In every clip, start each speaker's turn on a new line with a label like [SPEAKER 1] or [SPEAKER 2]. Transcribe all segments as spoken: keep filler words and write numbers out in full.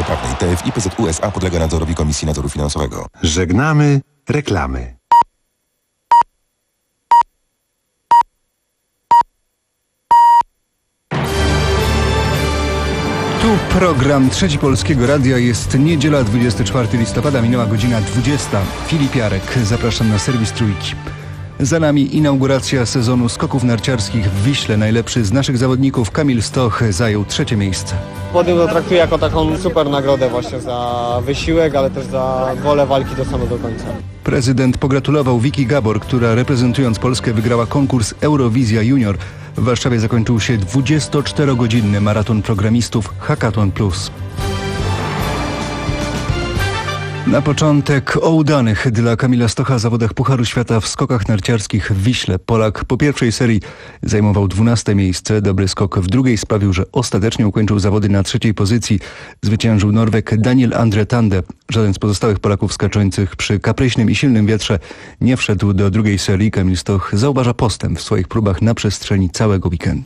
[SPEAKER 1] Podstawy prawnej. T F I P Z U S A podlega nadzorowi Komisji Nadzoru Finansowego.
[SPEAKER 2] Żegnamy reklamy.
[SPEAKER 3] Tu program Trzeci Polskiego Radia. Jest niedziela, dwudziestego czwartego listopada, minęła godzina dwudziesta. Filip Jarek, zapraszam na serwis Trójki. Za nami inauguracja sezonu skoków narciarskich w Wiśle. Najlepszy z naszych zawodników, Kamil Stoch, zajął trzecie miejsce.
[SPEAKER 4] Podium to traktuję jako taką super nagrodę właśnie za wysiłek, ale też za wolę walki do samego końca.
[SPEAKER 3] Prezydent pogratulował Wiki Gabor, która reprezentując Polskę wygrała konkurs Eurowizja Junior. W Warszawie zakończył się dwudziestoczterogodzinny maraton programistów Hackathon Plus. Na początek o udanych dla Kamila Stocha zawodach Pucharu Świata w skokach narciarskich w Wiśle. Polak po pierwszej serii zajmował dwunaste miejsce. Dobry skok w drugiej sprawił, że ostatecznie ukończył zawody na trzeciej pozycji. Zwyciężył Norweg Daniel Andre Tande. Żaden z pozostałych Polaków skaczących przy kapryśnym i silnym wietrze nie wszedł do drugiej serii. Kamil Stoch zauważa postęp w swoich próbach na przestrzeni całego weekendu.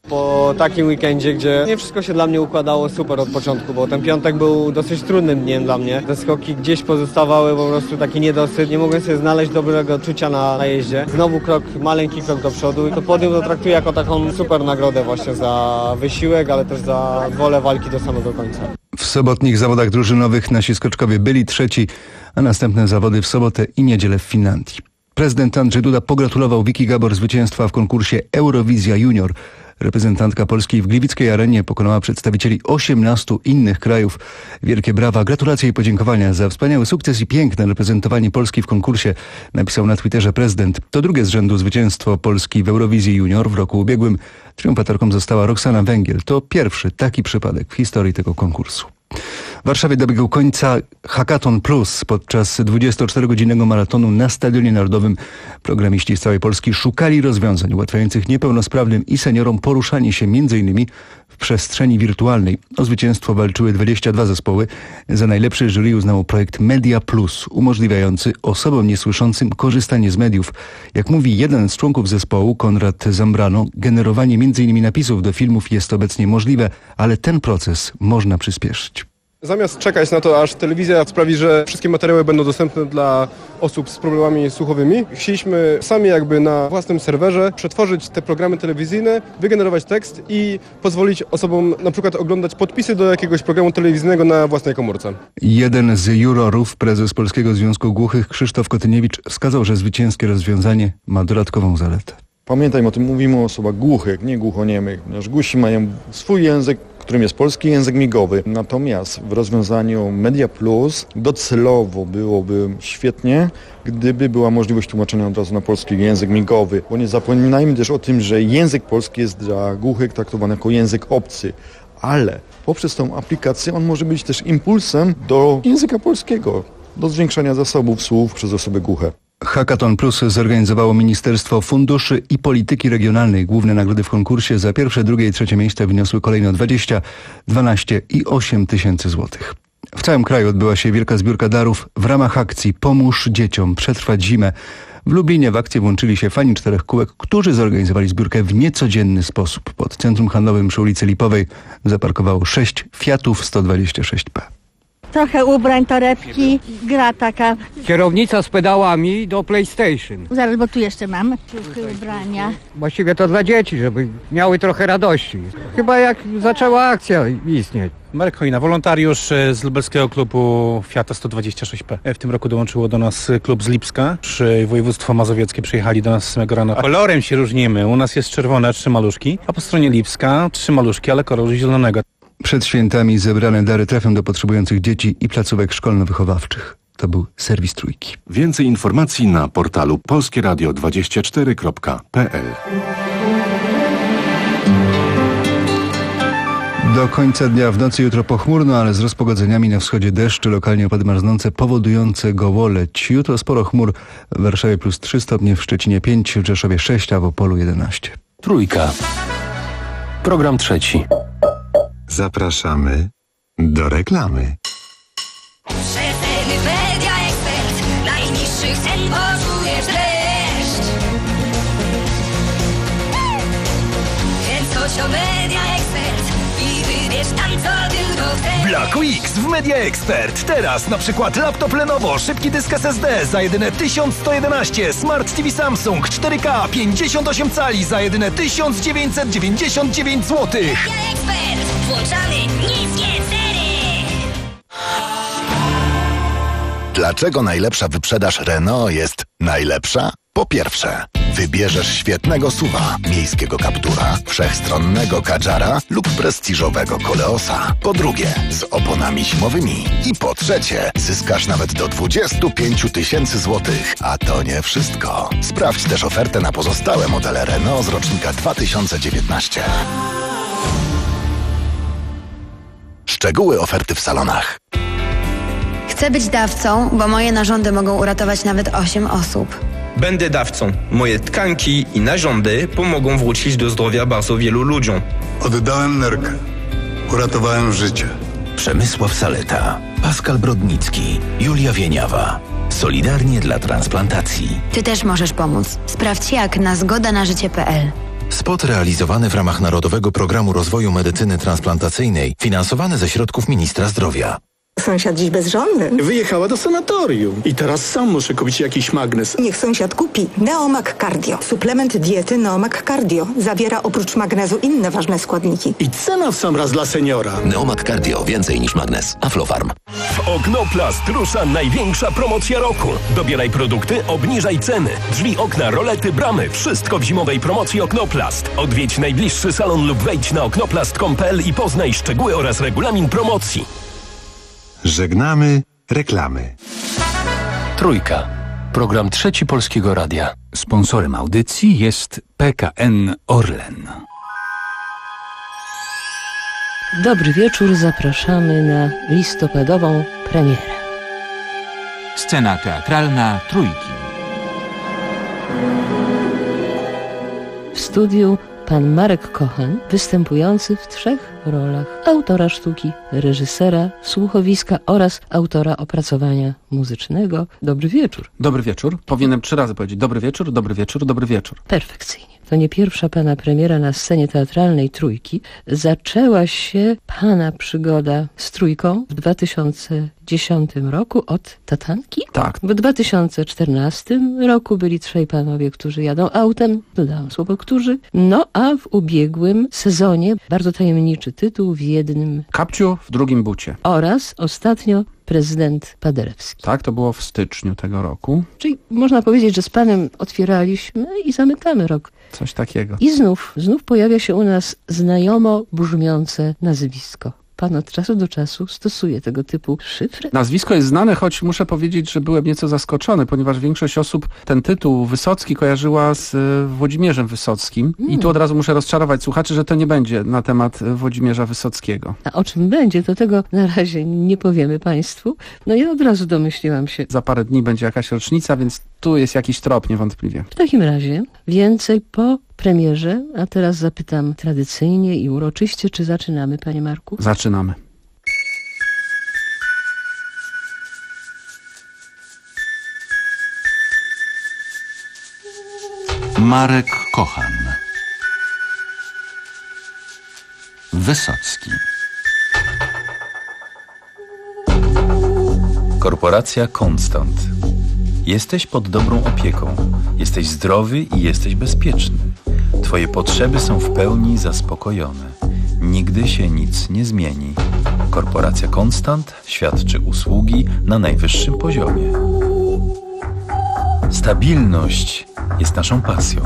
[SPEAKER 4] Po takim weekendzie, gdzie nie wszystko się dla mnie układało super od początku, bo ten piątek był dosyć trudnym dniem dla mnie. Te skoki gdzieś pozostawały po prostu taki niedosyt, nie mogłem sobie znaleźć dobrego czucia na, na jeździe. Znowu krok, maleńki krok do przodu. To podium to traktuję jako taką super nagrodę właśnie za wysiłek, ale też za wolę walki do samego końca.
[SPEAKER 3] W sobotnich zawodach drużynowych nasi skoczkowie byli trzeci, a następne zawody w sobotę i niedzielę w Finlandii. Prezydent Andrzej Duda pogratulował Wiki Gabor zwycięstwa w konkursie Eurowizja Junior. Reprezentantka Polski w Gliwickiej Arenie pokonała przedstawicieli osiemnastu innych krajów. Wielkie brawa, gratulacje i podziękowania za wspaniały sukces i piękne reprezentowanie Polski w konkursie, napisał na Twitterze prezydent. To drugie z rzędu zwycięstwo Polski w Eurowizji Junior w roku ubiegłym. Triumfatorką została Roxana Węgiel. To pierwszy taki przypadek w historii tego konkursu. W Warszawie dobiegł końca Hackathon Plus. Podczas dwudziestoczterogodzinnego maratonu na Stadionie Narodowym programiści z całej Polski szukali rozwiązań ułatwiających niepełnosprawnym i seniorom poruszanie się m.in. w przestrzeni wirtualnej. O zwycięstwo walczyły dwadzieścia dwa zespoły. Za najlepszy jury uznało projekt Media Plus, umożliwiający osobom niesłyszącym korzystanie z mediów. Jak mówi jeden z członków zespołu, Konrad Zambrano, generowanie m.in. napisów do filmów jest obecnie możliwe, ale ten proces można przyspieszyć.
[SPEAKER 5] Zamiast czekać na to, aż telewizja sprawi, że wszystkie materiały będą dostępne dla osób z problemami słuchowymi, chcieliśmy sami jakby na własnym serwerze przetworzyć te programy telewizyjne, wygenerować tekst i pozwolić osobom na przykład oglądać podpisy do jakiegoś programu telewizyjnego na własnej komórce.
[SPEAKER 3] Jeden z jurorów, prezes Polskiego Związku Głuchych Krzysztof Kotyniewicz, wskazał, że zwycięskie rozwiązanie ma dodatkową zaletę.
[SPEAKER 6] Pamiętajmy o tym, mówimy o osobach głuchych, nie głuchoniemych. Nasz głusi mają swój język, którym jest polski język migowy. Natomiast w rozwiązaniu Media Plus docelowo byłoby świetnie, gdyby była możliwość tłumaczenia od razu na polski język migowy. Bo nie zapominajmy też o tym, że język polski jest dla głuchych traktowany jako język obcy. Ale poprzez tą aplikację on może być też impulsem do języka polskiego, do zwiększania zasobów słów przez osoby głuche.
[SPEAKER 3] Hackathon Plus zorganizowało Ministerstwo Funduszy i Polityki Regionalnej. Główne nagrody w konkursie za pierwsze, drugie i trzecie miejsce wyniosły kolejno dwadzieścia, dwanaście i osiem tysięcy złotych. W całym kraju odbyła się wielka zbiórka darów w ramach akcji Pomóż dzieciom przetrwać zimę. W Lublinie w akcję włączyli się fani czterech kółek, którzy zorganizowali zbiórkę w niecodzienny sposób. Pod centrum handlowym przy ulicy Lipowej zaparkowało sześć Fiatów sto dwadzieścia sześć P.
[SPEAKER 7] Trochę ubrań, torebki, gra taka.
[SPEAKER 8] Kierownica z pedałami do PlayStation.
[SPEAKER 7] Zaraz, bo tu jeszcze mamy ciuchy, ubrania.
[SPEAKER 8] Właściwie to dla dzieci, żeby miały trochę radości. Chyba jak zaczęła akcja istnieć.
[SPEAKER 9] Marek Chojna, wolontariusz z lubelskiego klubu Fiata sto dwadzieścia sześć P. W tym roku dołączyło do nas klub z Lipska. Województwo mazowieckie przyjechali do nas z samego rana. Kolorem się różnimy. U nas jest czerwone, trzy maluszki, a po stronie Lipska trzy maluszki, ale koloru zielonego.
[SPEAKER 3] Przed świętami zebrane dary trafią do potrzebujących dzieci i placówek szkolno-wychowawczych. To był serwis Trójki.
[SPEAKER 2] Więcej informacji na portalu polskie radio dwadzieścia cztery kropka p l.
[SPEAKER 3] Do końca dnia w nocy jutro pochmurno, ale z rozpogodzeniami na wschodzie deszcz, lokalnie opady marznące powodujące gołoleć. Jutro sporo chmur, w Warszawie plus trzy stopnie, w Szczecinie pięć, w Rzeszowie sześć, a w Opolu jedenaście.
[SPEAKER 10] Trójka. Program trzeci.
[SPEAKER 2] Zapraszamy do reklamy.
[SPEAKER 11] Rzetelny Media Ekspert, najniższych cen poczujesz dreszcz. Więc chodź do Media Ekspert i wybierz tam, co tylko chcesz.
[SPEAKER 12] Black Weeks w Media Expert. Teraz na przykład laptop Lenovo, szybki dysk S S D za jedyne tysiąc sto jedenaście, Smart T V Samsung cztery K pięćdziesiąt osiem cali za jedyne tysiąc dziewięćset dziewięćdziesiąt dziewięć złotych.
[SPEAKER 11] Media Expert. Włączamy niskie ceny.
[SPEAKER 13] Dlaczego najlepsza wyprzedaż Renault jest najlepsza? Po pierwsze, wybierzesz świetnego suwa, miejskiego Captura, wszechstronnego Kadżara lub prestiżowego Koleosa. Po drugie, z oponami zimowymi. I po trzecie, zyskasz nawet do dwadzieścia pięć tysięcy złotych. A to nie wszystko. Sprawdź też ofertę na pozostałe modele Renault z rocznika dwa tysiące dziewiętnaście. Szczegóły oferty w salonach.
[SPEAKER 14] Chcę być dawcą, bo moje narządy mogą uratować nawet osiem osób.
[SPEAKER 15] Będę dawcą. Moje tkanki i narządy pomogą wrócić do zdrowia bardzo wielu ludziom.
[SPEAKER 16] Oddałem nerkę. Uratowałem życie.
[SPEAKER 17] Przemysław Saleta, Pascal Brodnicki, Julia Wieniawa. Solidarnie dla transplantacji.
[SPEAKER 14] Ty też możesz pomóc. Sprawdź jak na zgoda na życie kropka p l.
[SPEAKER 17] Spot realizowany w ramach Narodowego Programu Rozwoju Medycyny Transplantacyjnej, finansowany ze środków Ministra Zdrowia.
[SPEAKER 18] Sąsiad dziś bezżonny.
[SPEAKER 19] Wyjechała do sanatorium i teraz sam muszę kupić jakiś magnes.
[SPEAKER 18] Niech sąsiad kupi Neomag Cardio. Suplement diety Neomag Cardio. Zawiera oprócz magnezu inne ważne składniki.
[SPEAKER 19] I cena w sam raz dla seniora.
[SPEAKER 17] Neomag Cardio. Więcej niż magnes. Aflofarm.
[SPEAKER 12] W Oknoplast rusza największa promocja roku. Dobieraj produkty, obniżaj ceny. Drzwi, okna, rolety, bramy. Wszystko w zimowej promocji Oknoplast. Odwiedź najbliższy salon lub wejdź na oknoplast kropka com kropka p l i poznaj szczegóły oraz regulamin promocji.
[SPEAKER 2] Żegnamy reklamy.
[SPEAKER 10] Trójka. Program Trzeci Polskiego Radia.
[SPEAKER 20] Sponsorem audycji jest P K N Orlen.
[SPEAKER 21] Dobry wieczór, zapraszamy na listopadową premierę.
[SPEAKER 20] Scena teatralna Trójki.
[SPEAKER 21] W studiu pan Marek Kochan, występujący w trzech rolach autora sztuki, reżysera, słuchowiska oraz autora opracowania muzycznego. Dobry wieczór.
[SPEAKER 22] Dobry wieczór. Powinienem trzy razy powiedzieć dobry wieczór, dobry wieczór, dobry wieczór.
[SPEAKER 21] Perfekcyjnie. To nie pierwsza pana premiera na scenie teatralnej Trójki. Zaczęła się pana przygoda z Trójką w dwa tysiące dziesiątym roku od Tatanki.
[SPEAKER 22] Tak.
[SPEAKER 21] W dwa tysiące czternastym roku byli trzej panowie, którzy jadą autem. Dodałam słowo którzy. No a w ubiegłym sezonie bardzo tajemniczy tytuł w jednym.
[SPEAKER 22] Kapciu w drugim bucie.
[SPEAKER 21] Oraz ostatnio prezydent Paderewski.
[SPEAKER 22] Tak, to było w styczniu tego roku.
[SPEAKER 21] Czyli można powiedzieć, że z panem otwieraliśmy i zamykamy rok.
[SPEAKER 22] Coś takiego.
[SPEAKER 21] I znów, znów pojawia się u nas znajomo brzmiące nazwisko. Pan od czasu do czasu stosuje tego typu szyfry.
[SPEAKER 22] Nazwisko jest znane, choć muszę powiedzieć, że byłem nieco zaskoczony, ponieważ większość osób ten tytuł Wysocki kojarzyła z Włodzimierzem Wysockim. Hmm. I tu od razu muszę rozczarować słuchaczy, że to nie będzie na temat Włodzimierza Wysockiego.
[SPEAKER 21] A o czym będzie, to tego na razie nie powiemy państwu. No ja od razu domyśliłam się.
[SPEAKER 22] Za parę dni będzie jakaś rocznica, więc tu jest jakiś trop niewątpliwie.
[SPEAKER 21] W takim razie więcej po premierze, a teraz zapytam tradycyjnie i uroczyście, czy zaczynamy, panie Marku?
[SPEAKER 22] Zaczynamy.
[SPEAKER 20] Marek Kochan. Wysocki.
[SPEAKER 23] Korporacja Konstant. Jesteś pod dobrą opieką. Jesteś zdrowy i jesteś bezpieczny. Twoje potrzeby są w pełni zaspokojone. Nigdy się nic nie zmieni. Korporacja Konstant świadczy usługi na najwyższym poziomie. Stabilność jest naszą pasją.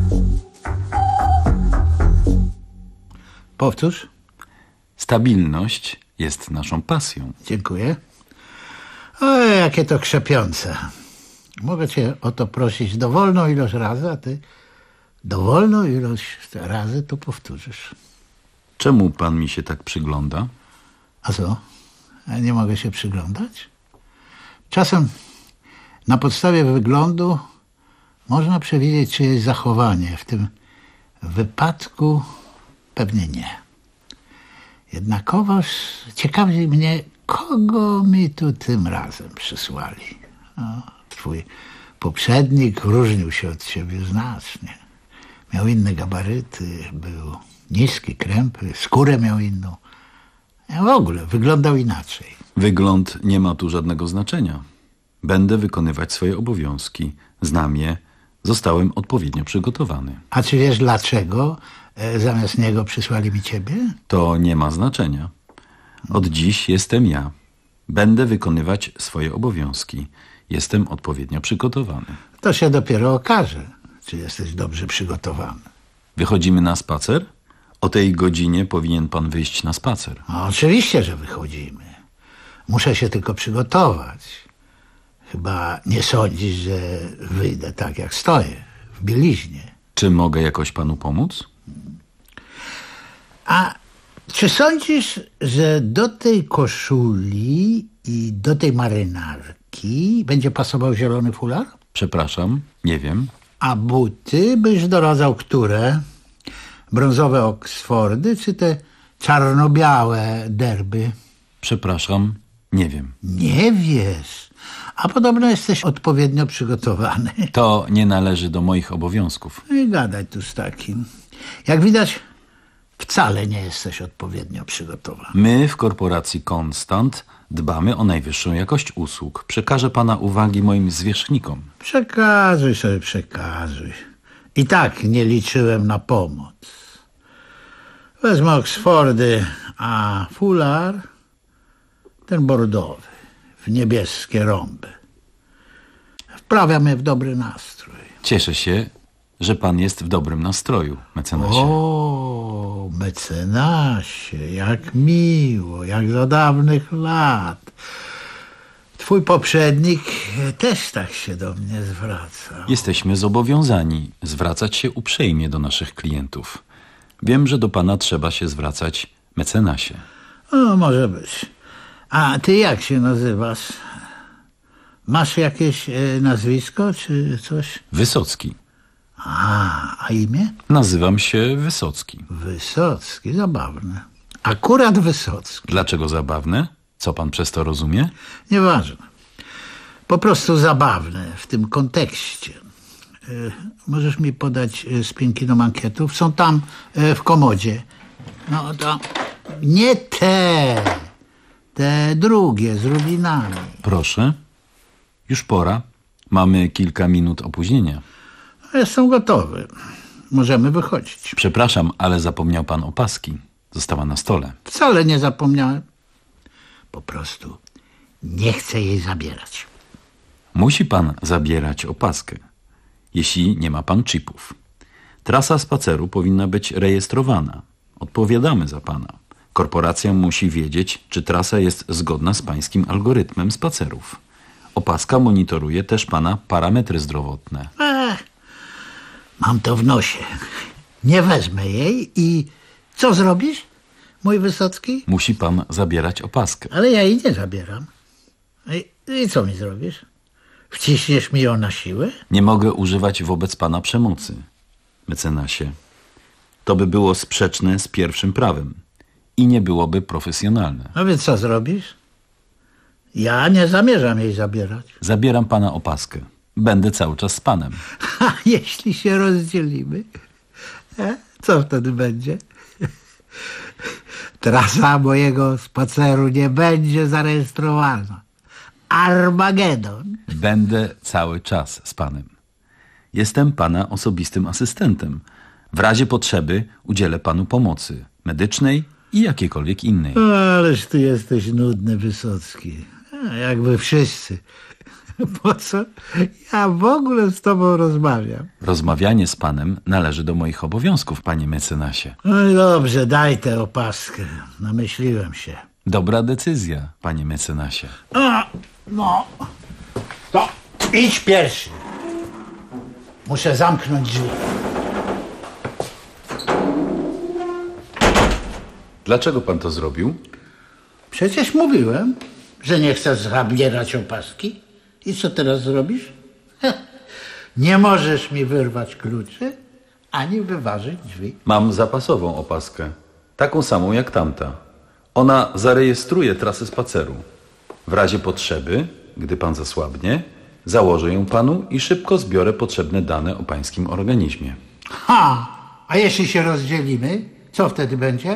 [SPEAKER 24] Powtórz.
[SPEAKER 23] Stabilność jest naszą pasją.
[SPEAKER 24] Dziękuję. O, jakie to krzepiące. Mogę cię o to prosić dowolną ilość razy, a ty dowolną ilość razy to powtórzysz.
[SPEAKER 23] Czemu pan mi się tak przygląda?
[SPEAKER 24] A co? Ja nie mogę się przyglądać? Czasem na podstawie wyglądu można przewidzieć czyjeś zachowanie. W tym wypadku pewnie nie. Jednakowoż ciekawi mnie, kogo mi tu tym razem przysłali. No, twój poprzednik różnił się od ciebie znacznie. Miał inne gabaryty, był niski, krępy, skórę miał inną. W ogóle wyglądał inaczej.
[SPEAKER 23] Wygląd nie ma tu żadnego znaczenia. Będę wykonywać swoje obowiązki. Znam je. Zostałem odpowiednio przygotowany.
[SPEAKER 24] A czy wiesz dlaczego e, zamiast niego przysłali mi ciebie?
[SPEAKER 23] To nie ma znaczenia. Od dziś jestem ja. Będę wykonywać swoje obowiązki. Jestem odpowiednio przygotowany.
[SPEAKER 24] To się dopiero okaże, czy jesteś dobrze przygotowany.
[SPEAKER 23] Wychodzimy na spacer? O tej godzinie powinien pan wyjść na spacer.
[SPEAKER 24] No, oczywiście, że wychodzimy. Muszę się tylko przygotować. Chyba nie sądzisz, że wyjdę tak, jak stoję, w bieliźnie.
[SPEAKER 23] Czy mogę jakoś panu pomóc?
[SPEAKER 24] A czy sądzisz, że do tej koszuli i do tej marynarki będzie pasował zielony fular?
[SPEAKER 23] Przepraszam, nie wiem.
[SPEAKER 24] A buty byś doradzał które? Brązowe Oksfordy czy te czarno-białe derby?
[SPEAKER 23] Przepraszam, nie wiem.
[SPEAKER 24] Nie wiesz, a podobno jesteś odpowiednio przygotowany.
[SPEAKER 23] To nie należy do moich obowiązków.
[SPEAKER 24] I gadaj tu z takim. Jak widać, wcale nie jesteś odpowiednio przygotowany.
[SPEAKER 23] My w korporacji Konstant dbamy o najwyższą jakość usług. Przekażę pana uwagi moim zwierzchnikom.
[SPEAKER 24] Przekazuj sobie, przekazuj. I tak nie liczyłem na pomoc. Wezmę Oksfordy, a fular ten bordowy, w niebieskie rąby. Wprawia mnie w dobry nastrój.
[SPEAKER 23] Cieszę się, że pan jest w dobrym nastroju, mecenasie.
[SPEAKER 24] O, mecenasie, jak miło, jak za dawnych lat. Twój poprzednik też tak się do mnie zwracał.
[SPEAKER 23] Jesteśmy zobowiązani zwracać się uprzejmie do naszych klientów. Wiem, że do pana trzeba się zwracać mecenasie.
[SPEAKER 24] O, może być. A ty jak się nazywasz? Masz jakieś e, nazwisko czy coś?
[SPEAKER 23] Wysocki.
[SPEAKER 24] A, a imię?
[SPEAKER 23] Nazywam się Wysocki.
[SPEAKER 24] Wysocki, zabawne. Akurat Wysocki.
[SPEAKER 23] Dlaczego zabawne? Co pan przez to rozumie?
[SPEAKER 24] Nieważne. Po prostu zabawne w tym kontekście. E, możesz mi podać e, spinki do mankietów? Są tam e, w komodzie. No to nie te, te drugie z rubinami.
[SPEAKER 23] Proszę. Już pora. Mamy kilka minut opóźnienia.
[SPEAKER 24] Jestem gotowy. Możemy wychodzić.
[SPEAKER 23] Przepraszam, ale zapomniał pan opaski. Została na stole.
[SPEAKER 24] Wcale nie zapomniałem. Po prostu nie chcę jej zabierać.
[SPEAKER 23] Musi pan zabierać opaskę, jeśli nie ma pan chipów. Trasa spaceru powinna być rejestrowana. Odpowiadamy za pana. Korporacja musi wiedzieć, czy trasa jest zgodna z pańskim algorytmem spacerów. Opaska monitoruje też pana parametry zdrowotne.
[SPEAKER 24] Ech, mam to w nosie. Nie wezmę jej i co zrobisz, mój Wysocki?
[SPEAKER 23] Musi pan zabierać opaskę.
[SPEAKER 24] Ale ja jej nie zabieram. I, i co mi zrobisz? Wciśniesz mi ją na siłę?
[SPEAKER 23] Nie mogę używać wobec pana przemocy, mecenasie. To by było sprzeczne z pierwszym prawem i nie byłoby profesjonalne.
[SPEAKER 24] No więc co zrobisz? Ja nie zamierzam jej zabierać.
[SPEAKER 23] Zabieram pana opaskę. Będę cały czas z panem.
[SPEAKER 24] A jeśli się rozdzielimy, e? co wtedy będzie? Trasa mojego spaceru nie będzie zarejestrowana. Armagedon.
[SPEAKER 23] Będę cały czas z panem. Jestem pana osobistym asystentem. W razie potrzeby udzielę panu pomocy medycznej i jakiejkolwiek innej.
[SPEAKER 24] Ależ ty jesteś nudny, Wysocki. Jakby wszyscy. Po co ja w ogóle z tobą rozmawiam?
[SPEAKER 23] Rozmawianie z panem należy do moich obowiązków, panie mecenasie.
[SPEAKER 24] No i dobrze, daj tę opaskę. Namyśliłem się.
[SPEAKER 23] Dobra decyzja, panie mecenasie.
[SPEAKER 24] A, no, to idź pierwszy. Muszę zamknąć drzwi.
[SPEAKER 23] Dlaczego pan to zrobił?
[SPEAKER 24] Przecież mówiłem, że nie chcesz zabierać opaski. I co teraz zrobisz? Nie możesz mi wyrwać kluczy, ani wyważyć drzwi.
[SPEAKER 23] Mam zapasową opaskę. Taką samą jak tamta. Ona zarejestruje trasę spaceru. W razie potrzeby, gdy pan zasłabnie, założę ją panu i szybko zbiorę potrzebne dane o pańskim organizmie.
[SPEAKER 24] Ha! A jeśli się rozdzielimy, co wtedy będzie?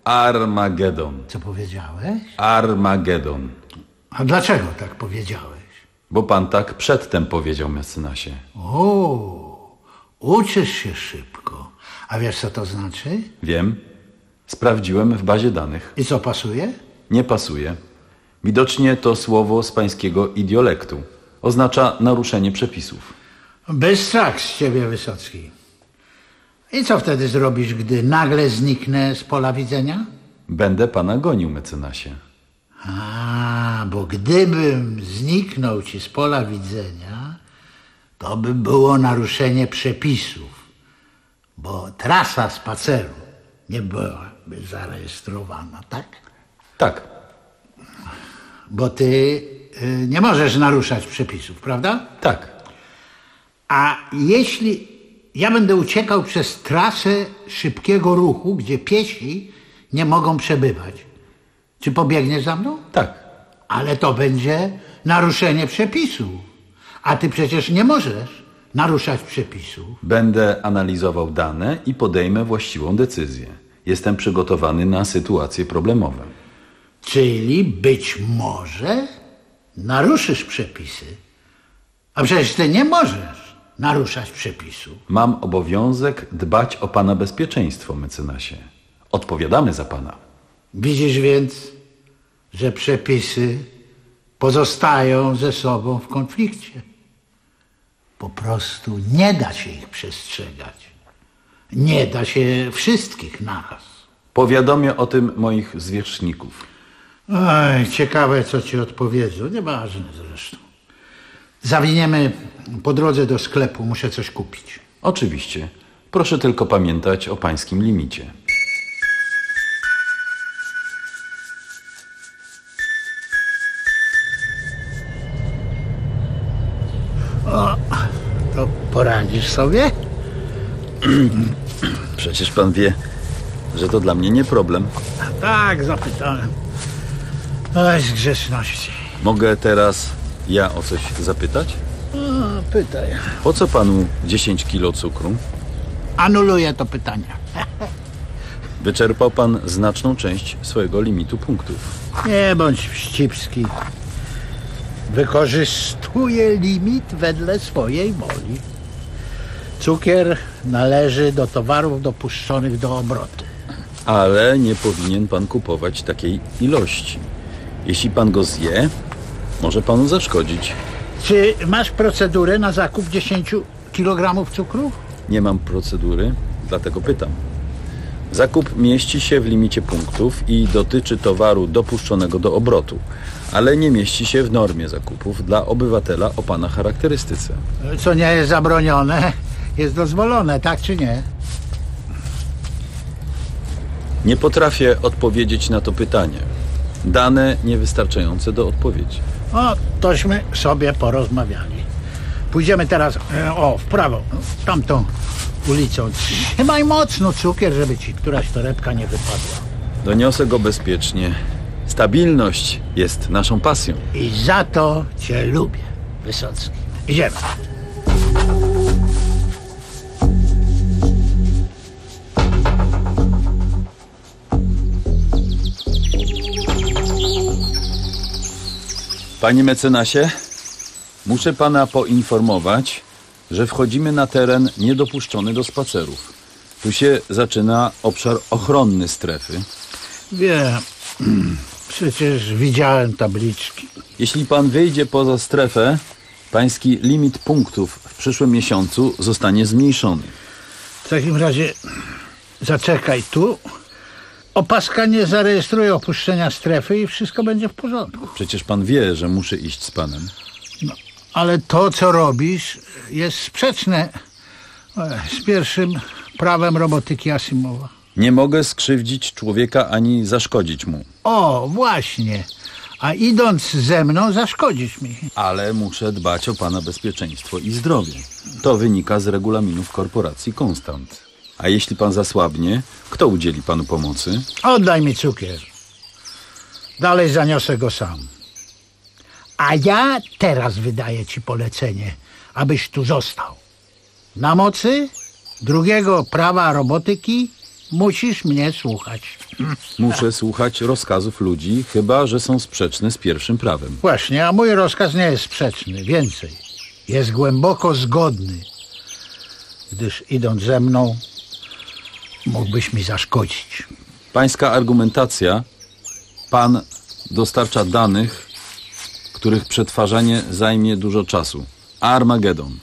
[SPEAKER 23] Armagedon.
[SPEAKER 24] Co powiedziałeś?
[SPEAKER 23] Armagedon.
[SPEAKER 24] A dlaczego tak powiedziałeś?
[SPEAKER 23] Bo pan tak przedtem powiedział, mecenasie.
[SPEAKER 24] O, uczysz się szybko. A wiesz, co to znaczy?
[SPEAKER 23] Wiem. Sprawdziłem w bazie danych.
[SPEAKER 24] I co, pasuje?
[SPEAKER 23] Nie pasuje. Widocznie to słowo z pańskiego idiolektu. Oznacza naruszenie przepisów.
[SPEAKER 24] Bystrak z ciebie, Wysocki. I co wtedy zrobisz, gdy nagle zniknę z pola widzenia?
[SPEAKER 23] Będę pana gonił, mecenasie.
[SPEAKER 24] A, bo gdybym zniknął ci z pola widzenia, to by było naruszenie przepisów, bo trasa spaceru nie byłaby zarejestrowana, tak?
[SPEAKER 23] Tak.
[SPEAKER 24] Bo ty y, nie możesz naruszać przepisów, prawda?
[SPEAKER 23] Tak.
[SPEAKER 24] A jeśli ja będę uciekał przez trasę szybkiego ruchu, gdzie piesi nie mogą przebywać, czy pobiegniesz za mną?
[SPEAKER 23] Tak.
[SPEAKER 24] Ale to będzie naruszenie przepisów. A ty przecież nie możesz naruszać przepisów.
[SPEAKER 23] Będę analizował dane i podejmę właściwą decyzję. Jestem przygotowany na sytuacje problemowe.
[SPEAKER 24] Czyli być może naruszysz przepisy. A przecież ty nie możesz naruszać przepisów.
[SPEAKER 23] Mam obowiązek dbać o pana bezpieczeństwo, mecenasie. Odpowiadamy za pana.
[SPEAKER 24] Widzisz więc, że przepisy pozostają ze sobą w konflikcie. Po prostu nie da się ich przestrzegać. Nie da się wszystkich naraz.
[SPEAKER 23] Powiadomię o tym moich zwierzchników.
[SPEAKER 24] Oj, ciekawe, co ci odpowiedzą. Nieważne zresztą. Zawiniemy po drodze do sklepu. Muszę coś kupić.
[SPEAKER 23] Oczywiście. Proszę tylko pamiętać o pańskim limicie.
[SPEAKER 24] O, to poradzisz sobie?
[SPEAKER 23] Przecież pan wie, że to dla mnie nie problem.
[SPEAKER 24] Tak, zapytałem. Oj, z grzeczności.
[SPEAKER 23] Mogę teraz ja o coś zapytać?
[SPEAKER 24] O, pytaj.
[SPEAKER 23] Po co panu dziesięć kilo cukru?
[SPEAKER 24] Anuluję to pytanie.
[SPEAKER 23] Wyczerpał pan znaczną część swojego limitu punktów.
[SPEAKER 24] Nie bądź wścibski. Wykorzystuję limit wedle swojej woli. Cukier należy do towarów dopuszczonych do obrotu.
[SPEAKER 23] Ale nie powinien pan kupować takiej ilości. Jeśli pan go zje, może panu zaszkodzić.
[SPEAKER 24] Czy masz procedurę na zakup dziesięć kilogramów cukru?
[SPEAKER 23] Nie mam procedury, dlatego pytam. Zakup mieści się w limicie punktów i dotyczy towaru dopuszczonego do obrotu, ale nie mieści się w normie zakupów dla obywatela o pana charakterystyce.
[SPEAKER 24] Co nie jest zabronione, jest dozwolone, tak czy nie?
[SPEAKER 23] Nie potrafię odpowiedzieć na to pytanie. Dane niewystarczające do odpowiedzi.
[SPEAKER 24] O, tośmy sobie porozmawiali. Pójdziemy teraz, e, o, w prawo, tamtą ulicą. Trzymaj mocno cukier, żeby ci któraś torebka nie wypadła.
[SPEAKER 23] Doniosę go bezpiecznie. Stabilność jest naszą pasją.
[SPEAKER 24] I za to cię lubię, Wysocki. Idziemy.
[SPEAKER 23] Panie mecenasie, muszę pana poinformować, że wchodzimy na teren niedopuszczony do spacerów. Tu się zaczyna obszar ochronny strefy.
[SPEAKER 24] Wiem, przecież widziałem tabliczki.
[SPEAKER 23] Jeśli pan wyjdzie poza strefę, pański limit punktów w przyszłym miesiącu zostanie zmniejszony.
[SPEAKER 24] W takim razie zaczekaj tu. Opaska nie zarejestruje opuszczenia strefy i wszystko będzie w porządku.
[SPEAKER 23] Przecież pan wie, że muszę iść z panem.
[SPEAKER 24] No, ale to, co robisz, jest sprzeczne z pierwszym prawem robotyki Asimowa.
[SPEAKER 23] Nie mogę skrzywdzić człowieka ani zaszkodzić mu.
[SPEAKER 24] O, właśnie. A idąc ze mną, zaszkodzisz mi.
[SPEAKER 23] Ale muszę dbać o pana bezpieczeństwo i zdrowie. To wynika z regulaminów korporacji Konstant. A jeśli pan zasłabnie, kto udzieli panu pomocy?
[SPEAKER 24] Oddaj mi cukier. Dalej zaniosę go sam. A ja teraz wydaję ci polecenie, abyś tu został. Na mocy drugiego prawa robotyki
[SPEAKER 1] musisz mnie słuchać.
[SPEAKER 23] Muszę słuchać rozkazów ludzi, chyba że są sprzeczne z pierwszym prawem.
[SPEAKER 1] Właśnie, a mój rozkaz nie jest sprzeczny. Więcej, jest głęboko zgodny, gdyż idąc ze mną, mógłbyś mi zaszkodzić.
[SPEAKER 23] Pańska argumentacja, pan dostarcza danych, których przetwarzanie zajmie dużo czasu. Armagedon.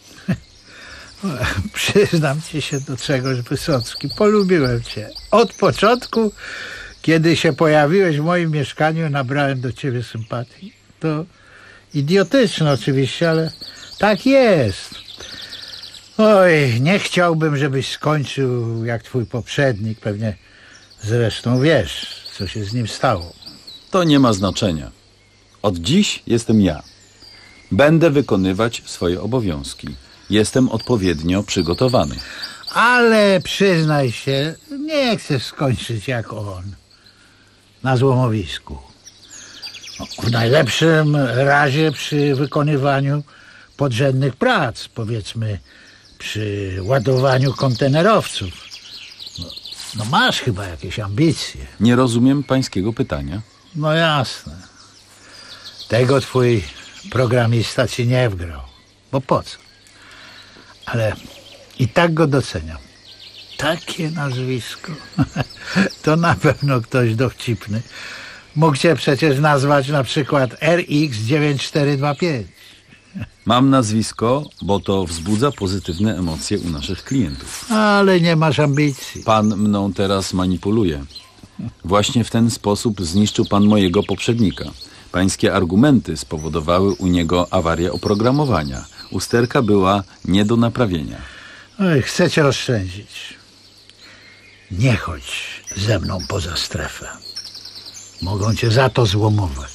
[SPEAKER 1] Przyznam ci się do czegoś, Wysocki. Polubiłem cię. Od początku, kiedy się pojawiłeś w moim mieszkaniu, nabrałem do ciebie sympatii. To idiotyczne oczywiście, ale tak jest. Oj, nie chciałbym, żebyś skończył jak twój poprzednik. Pewnie zresztą wiesz, co się z nim stało.
[SPEAKER 23] To nie ma znaczenia. Od dziś jestem ja. Będę wykonywać swoje obowiązki. Jestem odpowiednio przygotowany.
[SPEAKER 1] Ale przyznaj się, nie chcesz skończyć jak on. Na złomowisku. No, w najlepszym razie przy wykonywaniu podrzędnych prac. Powiedzmy przy ładowaniu kontenerowców. No, no masz chyba jakieś ambicje.
[SPEAKER 23] Nie rozumiem pańskiego pytania.
[SPEAKER 1] No jasne. Tego twój programista ci nie wgrał. Bo po co? Ale i tak go doceniam. Takie nazwisko. To na pewno ktoś dowcipny. Mógł cię przecież nazwać na przykład R X dziewięć cztery dwa pięć.
[SPEAKER 23] Mam nazwisko, bo to wzbudza pozytywne emocje u naszych klientów.
[SPEAKER 1] Ale nie masz ambicji.
[SPEAKER 23] Pan mną teraz manipuluje. Właśnie w ten sposób zniszczył pan mojego poprzednika. Pańskie argumenty spowodowały u niego awarię oprogramowania. Usterka była nie do naprawienia.
[SPEAKER 1] Oj, chcę cię oszczędzić. Nie chodź ze mną poza strefę. Mogą cię za to złomować.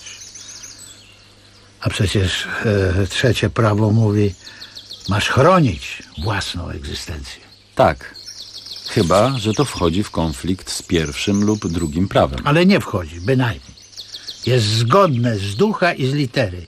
[SPEAKER 1] A przecież e, trzecie prawo mówi, masz chronić własną egzystencję.
[SPEAKER 23] Tak. Chyba że to wchodzi w konflikt z pierwszym lub drugim prawem.
[SPEAKER 1] Ale nie wchodzi, bynajmniej. Jest zgodne z ducha i z litery.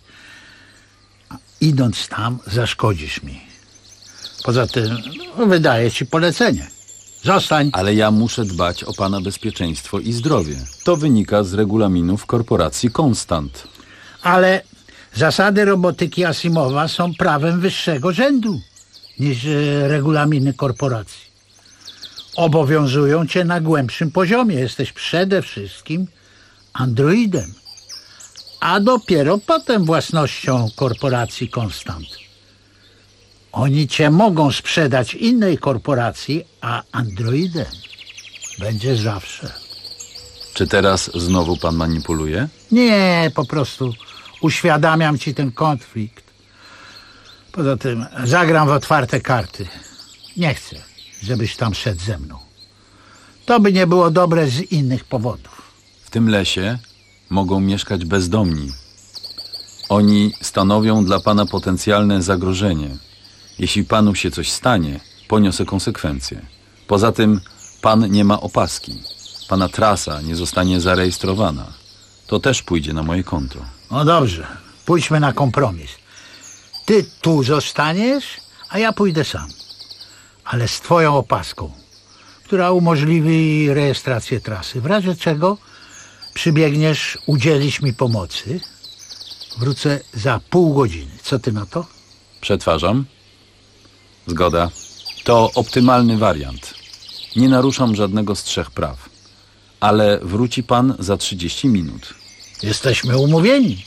[SPEAKER 1] Idąc tam, zaszkodzisz mi. Poza tym, no, wydaję ci polecenie. Zostań.
[SPEAKER 23] Ale ja muszę dbać o pana bezpieczeństwo i zdrowie. To wynika z regulaminów korporacji Konstant.
[SPEAKER 1] Ale zasady robotyki Asimowa są prawem wyższego rzędu niż e, regulaminy korporacji. Obowiązują cię na głębszym poziomie. Jesteś przede wszystkim androidem, a dopiero potem własnością korporacji Konstant. Oni cię mogą sprzedać innej korporacji, a androidem będziesz zawsze.
[SPEAKER 23] Czy teraz znowu pan manipuluje?
[SPEAKER 1] Nie, po prostu uświadamiam ci ten konflikt. Poza tym zagram w otwarte karty. Nie chcę, żebyś tam szedł ze mną. To by nie było dobre z innych powodów.
[SPEAKER 23] W tym lesie mogą mieszkać bezdomni. Oni stanowią dla pana potencjalne zagrożenie. Jeśli panu się coś stanie, poniosę konsekwencje. Poza tym pan nie ma opaski. Pana trasa nie zostanie zarejestrowana. To też pójdzie na moje konto.
[SPEAKER 1] No dobrze, pójdźmy na kompromis. Ty tu zostaniesz, a ja pójdę sam. Ale z twoją opaską, która umożliwi rejestrację trasy. W razie czego przybiegniesz udzielić mi pomocy. Wrócę za pół godziny. Co ty na to?
[SPEAKER 23] Przetwarzam. Zgoda. To optymalny wariant. Nie naruszam żadnego z trzech praw. Ale wróci pan za trzydzieści minut.
[SPEAKER 1] Jesteśmy umówieni.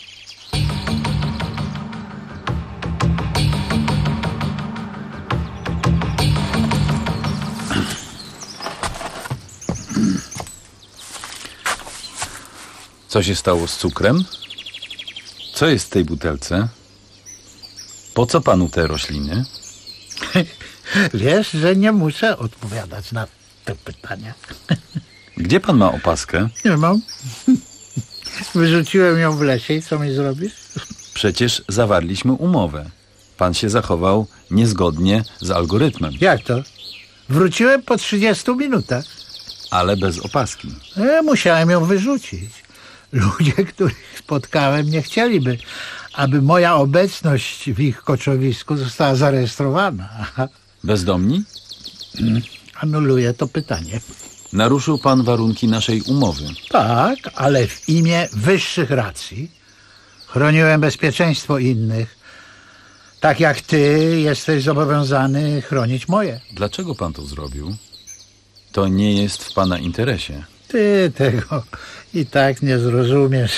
[SPEAKER 23] Co się stało z cukrem? Co jest w tej butelce? Po co panu te rośliny?
[SPEAKER 1] Wiesz, że nie muszę odpowiadać na te pytania.
[SPEAKER 23] Gdzie pan ma opaskę?
[SPEAKER 1] Nie mam. Wyrzuciłem ją w lesie i co mi zrobisz?
[SPEAKER 23] Przecież zawarliśmy umowę. Pan się zachował niezgodnie z algorytmem.
[SPEAKER 1] Jak to? Wróciłem po trzydziestu minutach.
[SPEAKER 23] Ale bez opaski.
[SPEAKER 1] E, musiałem ją wyrzucić. Ludzie, których spotkałem, nie chcieliby, aby moja obecność w ich koczowisku została zarejestrowana.
[SPEAKER 23] Bezdomni?
[SPEAKER 1] Anuluję to pytanie.
[SPEAKER 23] Naruszył pan warunki naszej umowy.
[SPEAKER 1] Tak, ale w imię wyższych racji chroniłem bezpieczeństwo innych, tak jak ty jesteś zobowiązany chronić moje.
[SPEAKER 23] Dlaczego pan to zrobił? To nie jest w pana interesie.
[SPEAKER 1] Ty tego i tak nie zrozumiesz.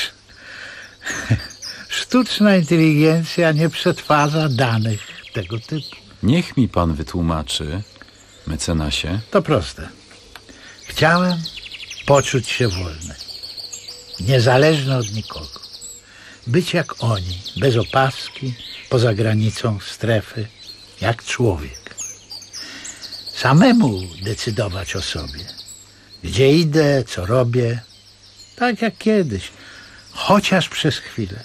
[SPEAKER 1] Sztuczna inteligencja nie przetwarza danych tego typu.
[SPEAKER 23] Niech mi pan wytłumaczy, mecenasie.
[SPEAKER 1] To proste. Chciałem poczuć się wolny, niezależny od nikogo. Być jak oni, bez opaski, poza granicą strefy, jak człowiek. Samemu decydować o sobie. Gdzie idę, co robię. Tak jak kiedyś, chociaż przez chwilę.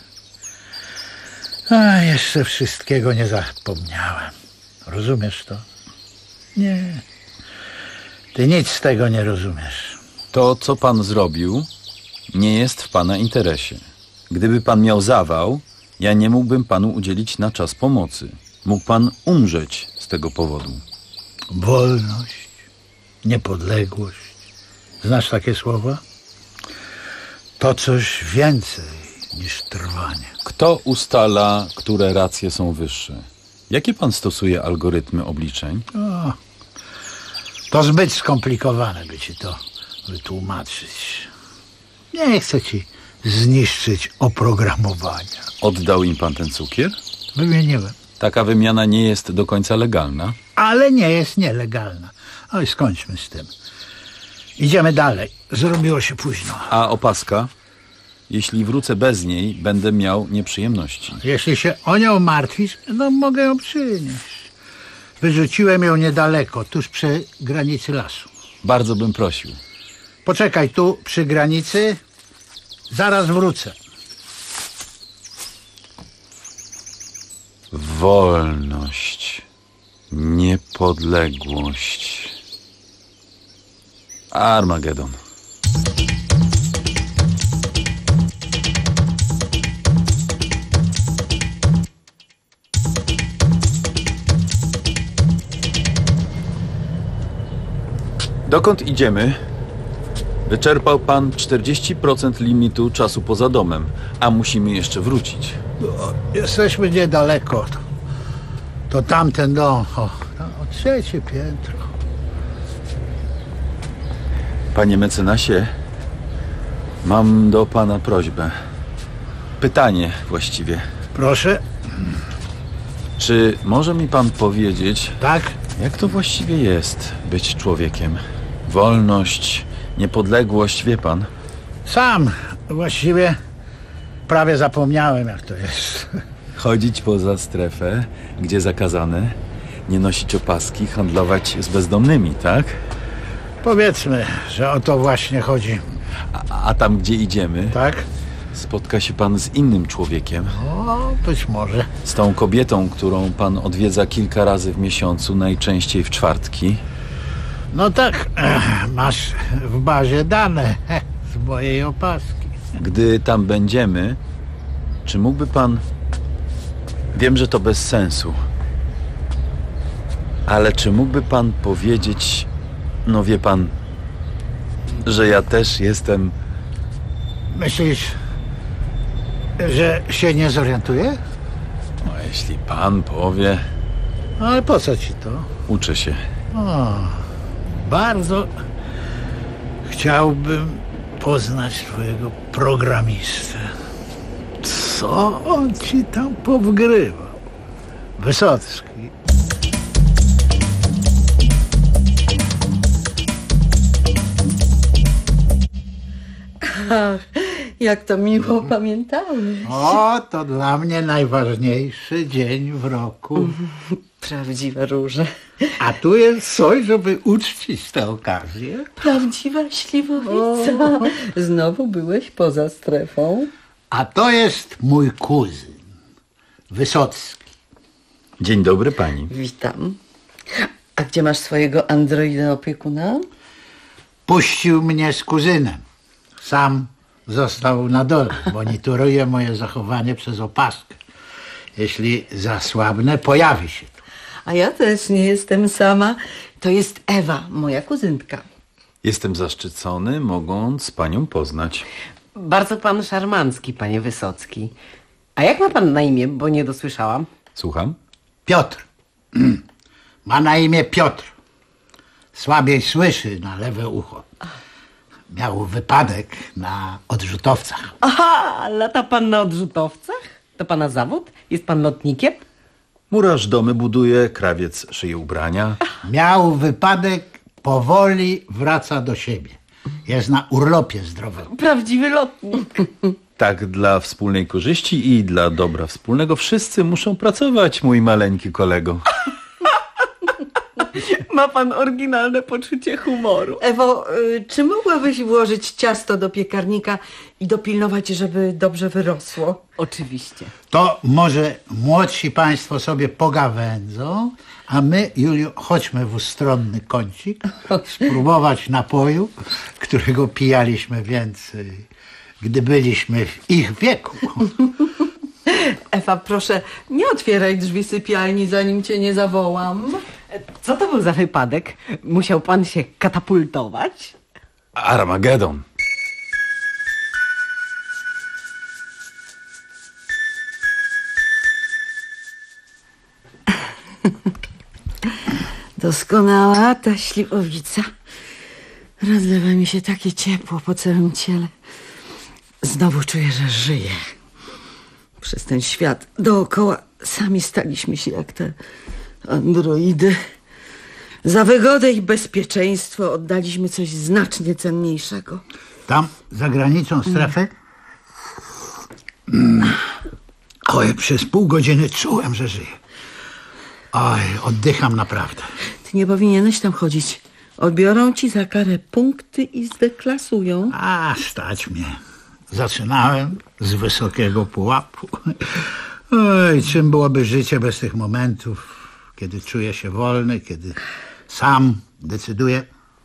[SPEAKER 1] A jeszcze wszystkiego nie zapomniałem. Rozumiesz to? Nie. Ty nic z tego nie rozumiesz.
[SPEAKER 23] To, co pan zrobił, nie jest w pana interesie. Gdyby pan miał zawał, ja nie mógłbym panu udzielić na czas pomocy. Mógł pan umrzeć z tego powodu.
[SPEAKER 1] Wolność, niepodległość. Znasz takie słowa? To coś więcej niż trwanie.
[SPEAKER 23] Kto ustala, które racje są wyższe? Jakie pan stosuje algorytmy obliczeń?
[SPEAKER 1] O, to zbyt skomplikowane, by ci to wytłumaczyć. Nie chcę ci zniszczyć oprogramowania.
[SPEAKER 23] Oddał im pan ten cukier?
[SPEAKER 1] Wymieniłem.
[SPEAKER 23] Taka wymiana nie jest do końca legalna.
[SPEAKER 1] Ale nie jest nielegalna. Oj, skończmy z tym. Idziemy dalej. Zrobiło się późno.
[SPEAKER 23] A opaska? Jeśli wrócę bez niej, będę miał nieprzyjemności.
[SPEAKER 1] Jeśli się o nią martwisz, no mogę ją przynieść. Wyrzuciłem ją niedaleko, tuż przy granicy lasu.
[SPEAKER 23] Bardzo bym prosił.
[SPEAKER 1] Poczekaj tu przy granicy. Zaraz wrócę.
[SPEAKER 23] Wolność. Niepodległość. Armagedon. Dokąd idziemy? Wyczerpał pan czterdzieści procent limitu czasu poza domem, a musimy jeszcze wrócić.
[SPEAKER 1] No, jesteśmy niedaleko. To, to tamten dom. O, o, trzecie piętro.
[SPEAKER 23] Panie mecenasie, mam do pana prośbę. Pytanie właściwie.
[SPEAKER 1] Proszę.
[SPEAKER 23] Czy może mi pan powiedzieć...
[SPEAKER 1] Tak?
[SPEAKER 23] Jak to właściwie jest być człowiekiem? Wolność, niepodległość, wie pan?
[SPEAKER 1] Sam właściwie prawie zapomniałem, jak to jest.
[SPEAKER 23] Chodzić poza strefę, gdzie zakazane, nie nosić opaski, handlować z bezdomnymi, tak?
[SPEAKER 1] Powiedzmy, że o to właśnie chodzi.
[SPEAKER 23] A, a tam, gdzie idziemy,
[SPEAKER 1] tak?
[SPEAKER 23] Spotka się pan z innym człowiekiem.
[SPEAKER 1] O, być może.
[SPEAKER 23] Z tą kobietą, którą pan odwiedza kilka razy w miesiącu, najczęściej w czwartki.
[SPEAKER 1] No tak, masz w bazie dane z mojej opaski.
[SPEAKER 23] Gdy tam będziemy, czy mógłby pan... Wiem, że to bez sensu. Ale czy mógłby pan powiedzieć... No wie pan, że ja też jestem...
[SPEAKER 1] Myślisz, że się nie zorientuję?
[SPEAKER 23] No, jeśli pan powie...
[SPEAKER 1] No, ale po co ci to?
[SPEAKER 23] Uczę się.
[SPEAKER 1] O, bardzo chciałbym poznać twojego programistę. Co on ci tam powgrywał? Wysocki.
[SPEAKER 4] Ach, jak to miło pamiętałeś.
[SPEAKER 1] O, to dla mnie najważniejszy dzień w roku.
[SPEAKER 4] Prawdziwa róża.
[SPEAKER 1] A tu jest coś, żeby uczcić tę okazję.
[SPEAKER 4] Prawdziwa śliwowica. O. Znowu byłeś poza strefą.
[SPEAKER 1] A to jest mój kuzyn, Wysocki.
[SPEAKER 23] Dzień dobry pani.
[SPEAKER 4] Witam. A gdzie masz swojego androida opiekuna?
[SPEAKER 1] Puścił mnie z kuzynem. Sam został na dole. Monitoruje moje zachowanie przez opaskę. Jeśli zasłabnę, pojawi się tu.
[SPEAKER 4] A ja też nie jestem sama. To jest Ewa, moja kuzynka.
[SPEAKER 23] Jestem zaszczycony, mogąc panią poznać.
[SPEAKER 5] Bardzo pan szarmancki, panie Wysocki. A jak ma pan na imię, bo nie dosłyszałam?
[SPEAKER 23] Słucham?
[SPEAKER 24] Piotr. Ma na imię Piotr. Słabiej słyszy na lewe ucho. Miał wypadek na odrzutowcach.
[SPEAKER 5] Aha, lata pan na odrzutowcach? To pana zawód? Jest pan lotnikiem?
[SPEAKER 23] Murarz domy buduje, krawiec szyje ubrania.
[SPEAKER 24] Miał wypadek, powoli wraca do siebie. Jest na urlopie zdrowym.
[SPEAKER 5] Prawdziwy lotnik.
[SPEAKER 23] Tak, dla wspólnej korzyści i dla dobra wspólnego wszyscy muszą pracować, mój maleńki kolego.
[SPEAKER 5] Ma pan oryginalne poczucie humoru.
[SPEAKER 4] Ewo, y, czy mogłabyś włożyć ciasto do piekarnika i dopilnować, żeby dobrze wyrosło?
[SPEAKER 5] Oczywiście.
[SPEAKER 24] To może młodsi państwo sobie pogawędzą, a my, Juliu, chodźmy w ustronny kącik, spróbować napoju, którego pijaliśmy więcej, gdy byliśmy w ich wieku.
[SPEAKER 4] Ewa, proszę, nie otwieraj drzwi sypialni, zanim cię nie zawołam.
[SPEAKER 5] Co to był za wypadek? Musiał pan się katapultować?
[SPEAKER 23] Armagedon.
[SPEAKER 4] Doskonała ta śliwowica. Rozlewa mi się takie ciepło po całym ciele. Znowu czuję, że żyję. Przez ten świat dookoła sami staliśmy się jak te androidy. Za wygodę i bezpieczeństwo oddaliśmy coś znacznie cenniejszego.
[SPEAKER 24] Tam, za granicą strefy, mm, oj, przez pół godziny czułem, że żyję. Oj, oddycham naprawdę.
[SPEAKER 4] Ty nie powinieneś tam chodzić. Odbiorą ci za karę punkty i zdeklasują.
[SPEAKER 24] A, stać mnie. Zaczynałem z wysokiego pułapu. Oj, czym byłoby życie bez tych momentów, kiedy czuję się wolny, kiedy sam decyduję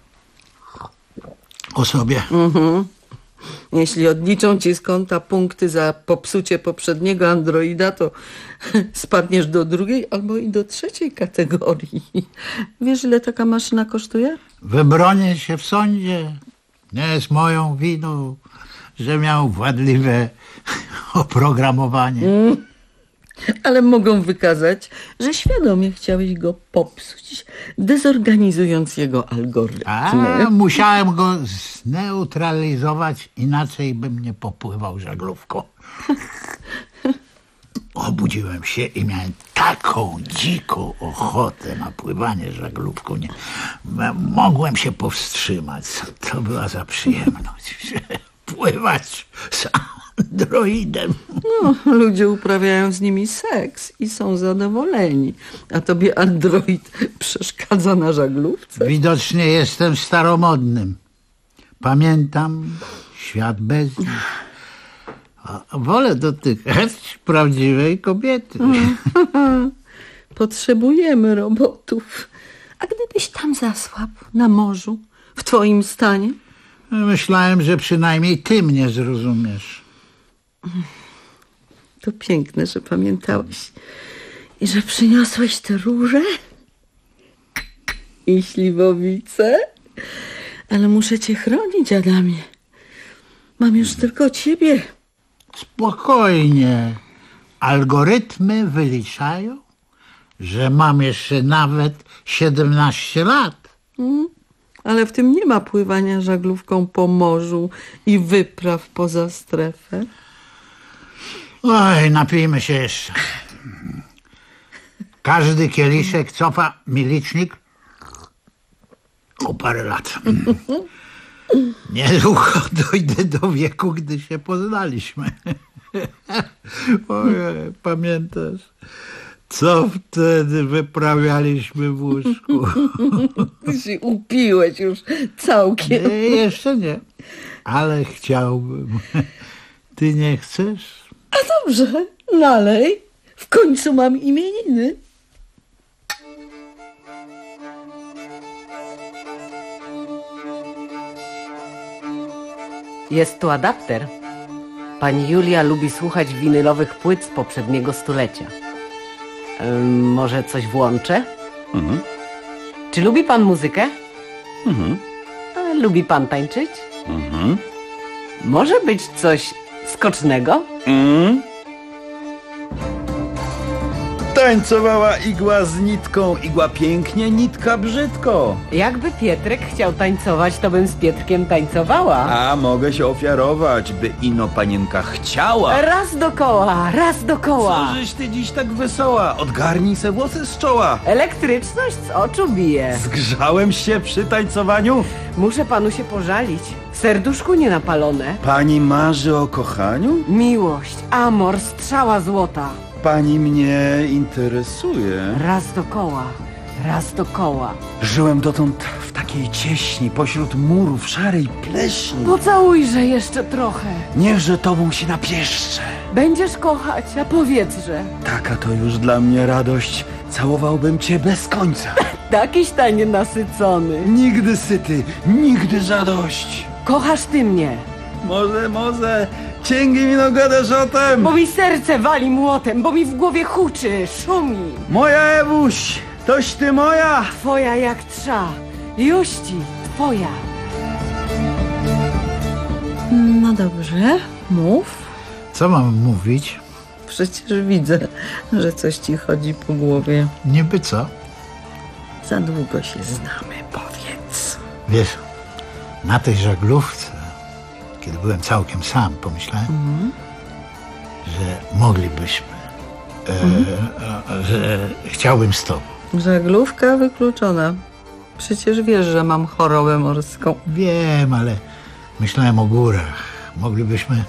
[SPEAKER 24] o sobie.
[SPEAKER 4] Mhm. Jeśli odliczą ci z konta punkty za popsucie poprzedniego androida, to spadniesz do drugiej albo i do trzeciej kategorii. Wiesz, ile taka maszyna kosztuje?
[SPEAKER 24] Wybronię się w sądzie. Nie jest moją winą, że miał wadliwe oprogramowanie.
[SPEAKER 4] Mm. Ale mogą wykazać, że świadomie chciałeś go popsuć, dezorganizując jego algorytmy.
[SPEAKER 24] A, musiałem go zneutralizować, inaczej bym nie popływał żaglówką. Obudziłem się i miałem taką dziką ochotę na pływanie żaglówką. Nie, mogłem się powstrzymać. Co to była za przyjemność. Pływać z androidem.
[SPEAKER 4] No, ludzie uprawiają z nimi seks i są zadowoleni. A tobie android przeszkadza na żaglówce?
[SPEAKER 24] Widocznie jestem staromodnym. Pamiętam świat bez nich. A wolę dotykać prawdziwej kobiety.
[SPEAKER 4] Potrzebujemy robotów. A gdybyś tam zasłabł na morzu, w twoim stanie?
[SPEAKER 24] Myślałem, że przynajmniej ty mnie zrozumiesz.
[SPEAKER 4] To piękne, że pamiętałeś. I że przyniosłeś te róże i śliwowice. Ale muszę cię chronić, Adamie. Mam już tylko ciebie.
[SPEAKER 24] Spokojnie. Algorytmy wyliczają, że mam jeszcze nawet siedemnaście lat.
[SPEAKER 4] Mm. Ale w tym nie ma pływania żaglówką po morzu i wypraw poza strefę.
[SPEAKER 24] Oj, napijmy się jeszcze. Każdy kieliszek cofa mi licznik o parę lat. Niedługo dojdę do wieku, gdy się poznaliśmy. Ojej, pamiętasz, co wtedy wyprawialiśmy w łóżku?
[SPEAKER 4] Ty się upiłeś już całkiem.
[SPEAKER 24] Nie, jeszcze nie, ale chciałbym. Ty nie chcesz?
[SPEAKER 4] A dobrze, nalej. W końcu mam imieniny.
[SPEAKER 5] Jest tu adapter. Pani Julia lubi słuchać winylowych płyt z poprzedniego stulecia. Ym, może coś włączę?
[SPEAKER 23] Mhm.
[SPEAKER 5] Czy lubi pan muzykę?
[SPEAKER 23] Mhm.
[SPEAKER 5] Ale Lubi pan tańczyć?
[SPEAKER 23] Mhm.
[SPEAKER 5] Może być coś skocznego?
[SPEAKER 23] Mm. Tańcowała igła z nitką, igła pięknie, nitka brzydko.
[SPEAKER 5] Jakby Pietrek chciał tańcować, to bym z Pietrkiem tańcowała.
[SPEAKER 23] A mogę się ofiarować, by ino panienka chciała.
[SPEAKER 5] Raz dokoła, raz dokoła.
[SPEAKER 23] Co żeś ty dziś tak wesoła? Odgarnij se włosy z czoła.
[SPEAKER 5] Elektryczność z oczu bije.
[SPEAKER 23] Zgrzałem się przy tańcowaniu.
[SPEAKER 5] Muszę panu się pożalić. W serduszku nie napalone.
[SPEAKER 23] Pani marzy o kochaniu?
[SPEAKER 5] Miłość, amor, strzała złota.
[SPEAKER 23] Pani mnie interesuje.
[SPEAKER 5] Raz dokoła, raz dokoła.
[SPEAKER 23] Żyłem dotąd w takiej cieśni, pośród murów szarej pleśni.
[SPEAKER 5] Pocałujże jeszcze trochę.
[SPEAKER 23] Niechże tobą się napieszczę.
[SPEAKER 5] Będziesz kochać, a powiedzże.
[SPEAKER 23] Taka to już dla mnie radość. Całowałbym cię bez końca.
[SPEAKER 5] Takiś ta nienasycony.
[SPEAKER 23] Nigdy syty, nigdy zadość.
[SPEAKER 5] Kochasz ty mnie.
[SPEAKER 23] Może, może, cięgi mi no gadasz o tym.
[SPEAKER 5] Bo mi serce wali młotem, bo mi w głowie huczy, szumi.
[SPEAKER 23] Moja Ewuś, toś ty moja.
[SPEAKER 5] Twoja jak trza, juści, twoja.
[SPEAKER 4] No dobrze, mów.
[SPEAKER 1] Co mam mówić?
[SPEAKER 4] Przecież widzę, że coś ci chodzi po głowie.
[SPEAKER 1] Niby co?
[SPEAKER 4] Za długo się znamy, powiedz.
[SPEAKER 1] Wiesz, na tej żaglówce, kiedy byłem całkiem sam, pomyślałem, mm. że moglibyśmy,
[SPEAKER 4] Mm.
[SPEAKER 1] e, e, że chciałbym z tobą.
[SPEAKER 4] Żaglówka wykluczona. Przecież wiesz, że mam chorobę morską.
[SPEAKER 1] Wiem, ale myślałem o górach. Moglibyśmy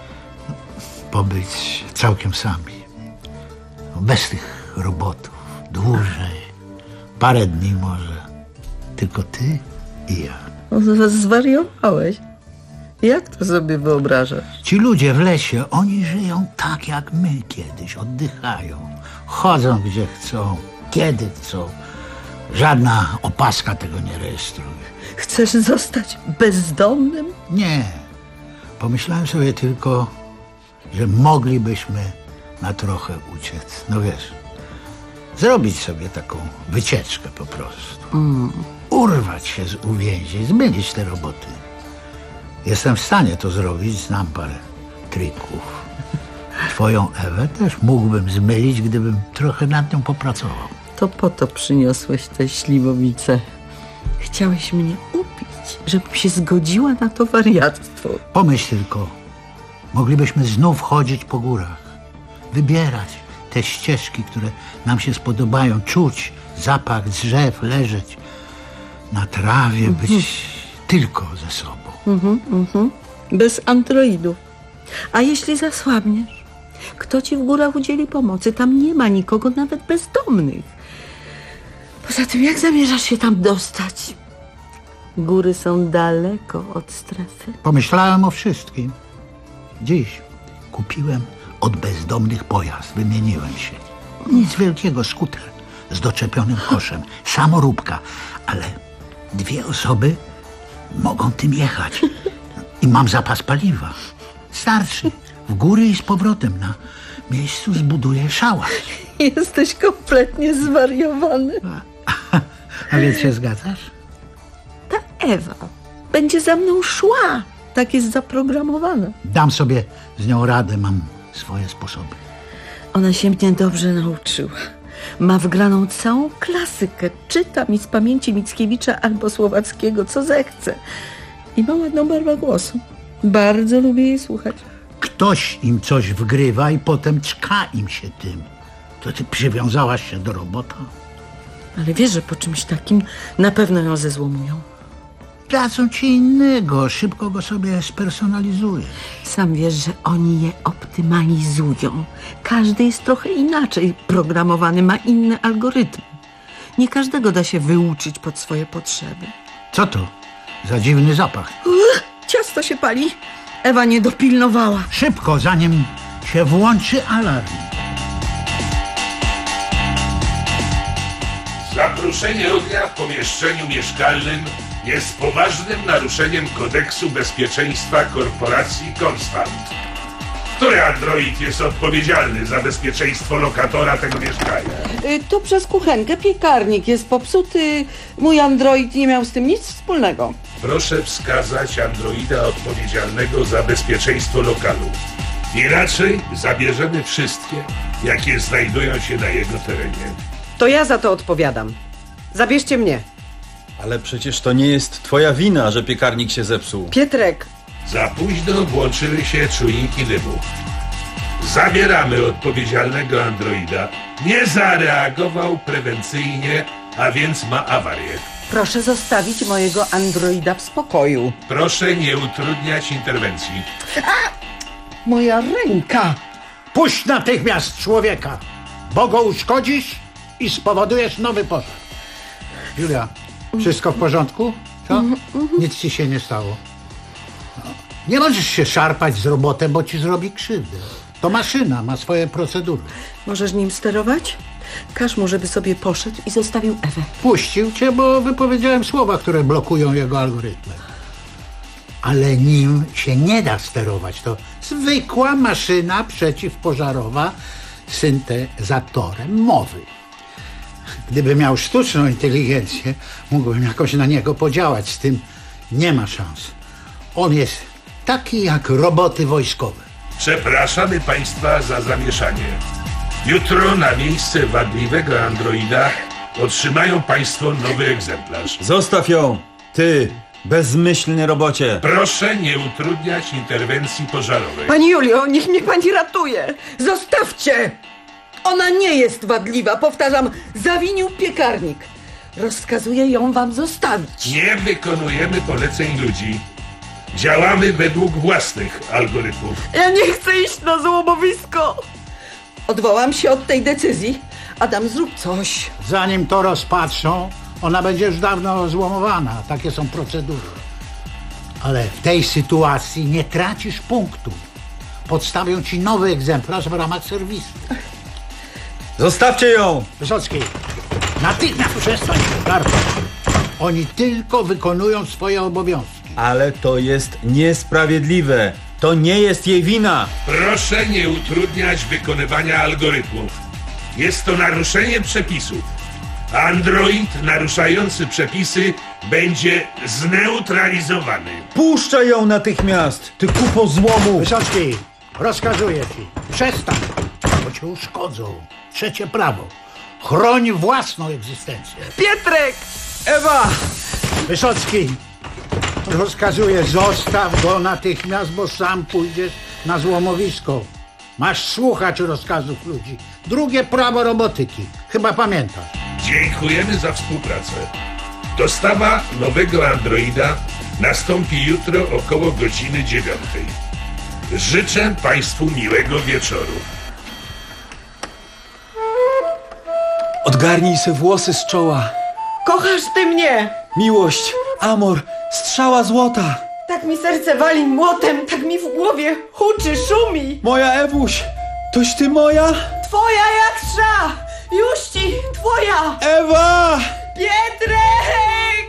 [SPEAKER 1] pobyć całkiem sami. Bez tych robotów. Dłużej. Parę dni może. Tylko ty i ja.
[SPEAKER 4] No, zwariowałeś. Jak to sobie wyobrażasz?
[SPEAKER 1] Ci ludzie w lesie, oni żyją tak jak my kiedyś. Oddychają. Chodzą gdzie chcą. Kiedy chcą. Żadna opaska tego nie rejestruje.
[SPEAKER 4] Chcesz zostać bezdomnym?
[SPEAKER 1] Nie. Pomyślałem sobie tylko, że moglibyśmy na trochę uciec. No wiesz, zrobić sobie taką wycieczkę po prostu.
[SPEAKER 4] Mm.
[SPEAKER 1] Urwać się z uwięzień, zmylić te roboty. Jestem w stanie to zrobić, znam parę trików. Twoją Ewę też mógłbym zmylić, gdybym trochę nad nią popracował.
[SPEAKER 4] To po to przyniosłeś tę śliwowicę. Chciałeś mnie upić, żebym się zgodziła na to wariactwo.
[SPEAKER 1] Pomyśl tylko, moglibyśmy znów chodzić po górach, wybierać te ścieżki, które nam się spodobają, czuć zapach drzew, leżeć na trawie, być mhm. tylko ze sobą.
[SPEAKER 4] Mhm, mhm. Bez androidów. A jeśli zasłabniesz? Kto ci w górach udzieli pomocy? Tam nie ma nikogo, nawet bezdomnych. Poza tym, jak zamierzasz się tam dostać? Góry są daleko od strefy.
[SPEAKER 1] Pomyślałem o wszystkim. Dziś kupiłem od bezdomnych pojazd. Wymieniłem się. Nic wielkiego, skuter z doczepionym koszem. Samoróbka. Ale dwie osoby mogą tym jechać. I mam zapas paliwa. Starszy. W góry i z powrotem. Na miejscu zbuduję szałas.
[SPEAKER 4] Jesteś kompletnie zwariowany.
[SPEAKER 1] A więc się zgadzasz?
[SPEAKER 4] Ta Ewa będzie za mną szła. Tak jest zaprogramowane.
[SPEAKER 1] Dam sobie z nią radę. Mam swoje sposoby.
[SPEAKER 4] Ona się mnie dobrze nauczyła. Ma wgraną całą klasykę. Czyta mi z pamięci Mickiewicza albo Słowackiego, co zechce. I ma ładną barwę głosu. Bardzo lubię jej słuchać.
[SPEAKER 1] Ktoś im coś wgrywa i potem czka im się tym. To ty przywiązałaś się do robota?
[SPEAKER 4] Ale wiesz, że po czymś takim na pewno ją zezłomują.
[SPEAKER 1] Dadzą ci innego. Szybko go sobie spersonalizuje.
[SPEAKER 4] Sam wiesz, że oni je optymalizują. Każdy jest trochę inaczej programowany, ma inne algorytmy. Nie każdego da się wyuczyć pod swoje potrzeby.
[SPEAKER 1] Co to za dziwny zapach?
[SPEAKER 4] Uch, ciasto się pali. Ewa nie dopilnowała.
[SPEAKER 1] Szybko, zanim się włączy alarm.
[SPEAKER 6] Zaproszenie ognia w pomieszczeniu mieszkalnym jest poważnym naruszeniem kodeksu bezpieczeństwa korporacji Konstant. Który android jest odpowiedzialny za bezpieczeństwo lokatora tego mieszkania?
[SPEAKER 4] Y, To przez kuchenkę piekarnik jest popsuty. Mój android nie miał z tym nic wspólnego.
[SPEAKER 6] Proszę wskazać androida odpowiedzialnego za bezpieczeństwo lokalu. Inaczej zabierzemy wszystkie, jakie znajdują się na jego terenie.
[SPEAKER 5] To ja za to odpowiadam. Zabierzcie mnie.
[SPEAKER 23] Ale przecież to nie jest twoja wina, że piekarnik się zepsuł.
[SPEAKER 5] Pietrek.
[SPEAKER 6] Za późno włączyły się czujniki dymu. Zabieramy odpowiedzialnego androida. Nie zareagował prewencyjnie, a więc ma awarię.
[SPEAKER 4] Proszę zostawić mojego androida w spokoju.
[SPEAKER 6] Proszę nie utrudniać interwencji.
[SPEAKER 4] Moja ręka!
[SPEAKER 1] Puść natychmiast człowieka, bo go uszkodzisz i spowodujesz nowy pożar. Julia, wszystko w porządku? Co? Nic ci się nie stało. No. Nie możesz się szarpać z robotem, bo ci zrobi krzywdę. To maszyna, ma swoje procedury.
[SPEAKER 4] Możesz nim sterować? Każ mu, żeby sobie poszedł i zostawił Ewę.
[SPEAKER 1] Puścił cię, bo wypowiedziałem słowa, które blokują jego algorytmy. Ale nim się nie da sterować. To zwykła maszyna przeciwpożarowa z syntezatorem mowy. Gdyby miał sztuczną inteligencję, mógłbym jakoś na niego podziałać. Z tym nie ma szans. On jest taki jak roboty wojskowe.
[SPEAKER 6] Przepraszamy Państwa za zamieszanie. Jutro na miejsce wadliwego androida otrzymają Państwo nowy egzemplarz.
[SPEAKER 23] Zostaw ją! Ty, bezmyślny robocie!
[SPEAKER 6] Proszę nie utrudniać interwencji pożarowej.
[SPEAKER 4] Pani Julio, niech mnie pani ratuje! Zostawcie! Ona nie jest wadliwa, powtarzam, zawinił piekarnik. Rozkazuję ją wam zostawić.
[SPEAKER 6] Nie wykonujemy poleceń ludzi. Działamy według własnych algorytmów.
[SPEAKER 4] Ja nie chcę iść na złomowisko. Odwołam się od tej decyzji. Adam, zrób coś.
[SPEAKER 1] Zanim to rozpatrzą, ona będzie już dawno złomowana. Takie są procedury. Ale w tej sytuacji nie tracisz punktu. Podstawią ci nowy egzemplarz w ramach serwisu.
[SPEAKER 23] Zostawcie ją!
[SPEAKER 1] Wysocki, natychmiast przestań się szarpać. Oni tylko wykonują swoje obowiązki.
[SPEAKER 23] Ale to jest niesprawiedliwe. To nie jest jej wina.
[SPEAKER 6] Proszę nie utrudniać wykonywania algorytmów. Jest to naruszenie przepisów. Android naruszający przepisy będzie zneutralizowany.
[SPEAKER 23] Puszczaj ją natychmiast, ty kupo złomu!
[SPEAKER 1] Wysocki, rozkazuję ci, przestań, bo cię uszkodzą. Trzecie prawo. Chroń własną egzystencję.
[SPEAKER 4] Pietrek!
[SPEAKER 23] Ewa!
[SPEAKER 1] Wysocki, rozkazuję, zostaw go natychmiast, bo sam pójdziesz na złomowisko. Masz słuchać rozkazów ludzi. Drugie prawo robotyki. Chyba pamiętasz.
[SPEAKER 6] Dziękujemy za współpracę. Dostawa nowego androida nastąpi jutro około godziny dziewiątej. Życzę Państwu miłego wieczoru.
[SPEAKER 23] Odgarnij se włosy z czoła.
[SPEAKER 4] Kochasz ty mnie!
[SPEAKER 23] Miłość, amor, strzała złota.
[SPEAKER 4] Tak mi serce wali młotem, tak mi w głowie huczy, szumi.
[SPEAKER 23] Moja Ewuś, toś ty moja?
[SPEAKER 4] Twoja jak trza! Juści, twoja!
[SPEAKER 23] Ewa!
[SPEAKER 4] Pietrek!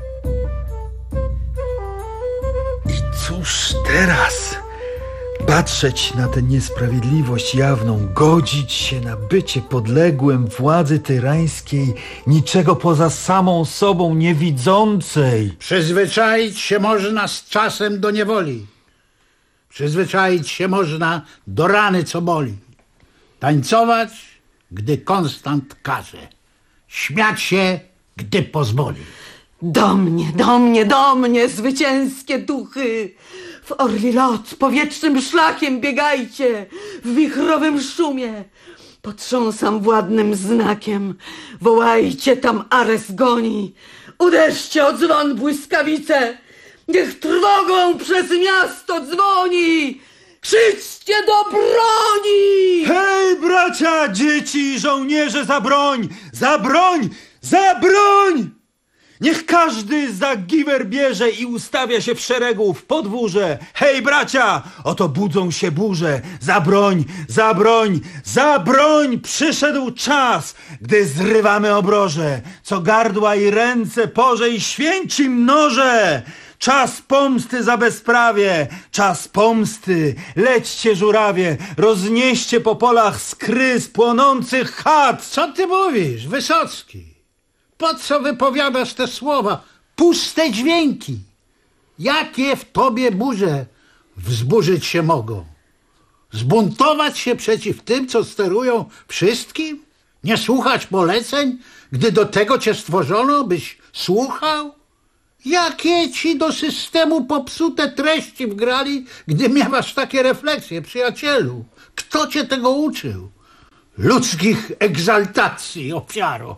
[SPEAKER 23] I cóż teraz? Patrzeć na tę niesprawiedliwość jawną, godzić się na bycie podległym władzy tyrańskiej, niczego poza samą sobą niewidzącej.
[SPEAKER 1] Przyzwyczaić się można z czasem do niewoli. Przyzwyczaić się można do rany, co boli. Tańcować, gdy Konstant każe. Śmiać się, gdy pozwoli.
[SPEAKER 4] Do mnie, do mnie, do mnie, zwycięskie duchy! W orli lot, powietrznym szlakiem biegajcie, w wichrowym szumie. Potrząsam władnym znakiem, wołajcie, tam Ares goni. Uderzcie o dzwon błyskawice, niech trwogą przez miasto dzwoni. Krzyczcie do broni!
[SPEAKER 23] Hej, bracia, dzieci, żołnierze, za broń! Za broń! Za broń! Niech każdy za giwer bierze i ustawia się w szeregu, w podwórze. Hej, bracia, oto budzą się burze. Za broń, za broń, za broń! Przyszedł czas, gdy zrywamy obroże, co gardła i ręce porze i święci mnoże.
[SPEAKER 3] Czas pomsty za bezprawie, czas pomsty. Lećcie, żurawie, roznieście po polach skry z płonących chat.
[SPEAKER 1] Co ty mówisz, Wysocki? Po co wypowiadasz te słowa? Puste dźwięki. Jakie w tobie burze wzburzyć się mogą? Zbuntować się przeciw tym, co sterują wszystkim? Nie słuchać poleceń, gdy do tego cię stworzono, byś słuchał? Jakie ci do systemu popsute treści wgrali, gdy miewasz takie refleksje, przyjacielu? Kto cię tego uczył? Ludzkich egzaltacji, ofiaro.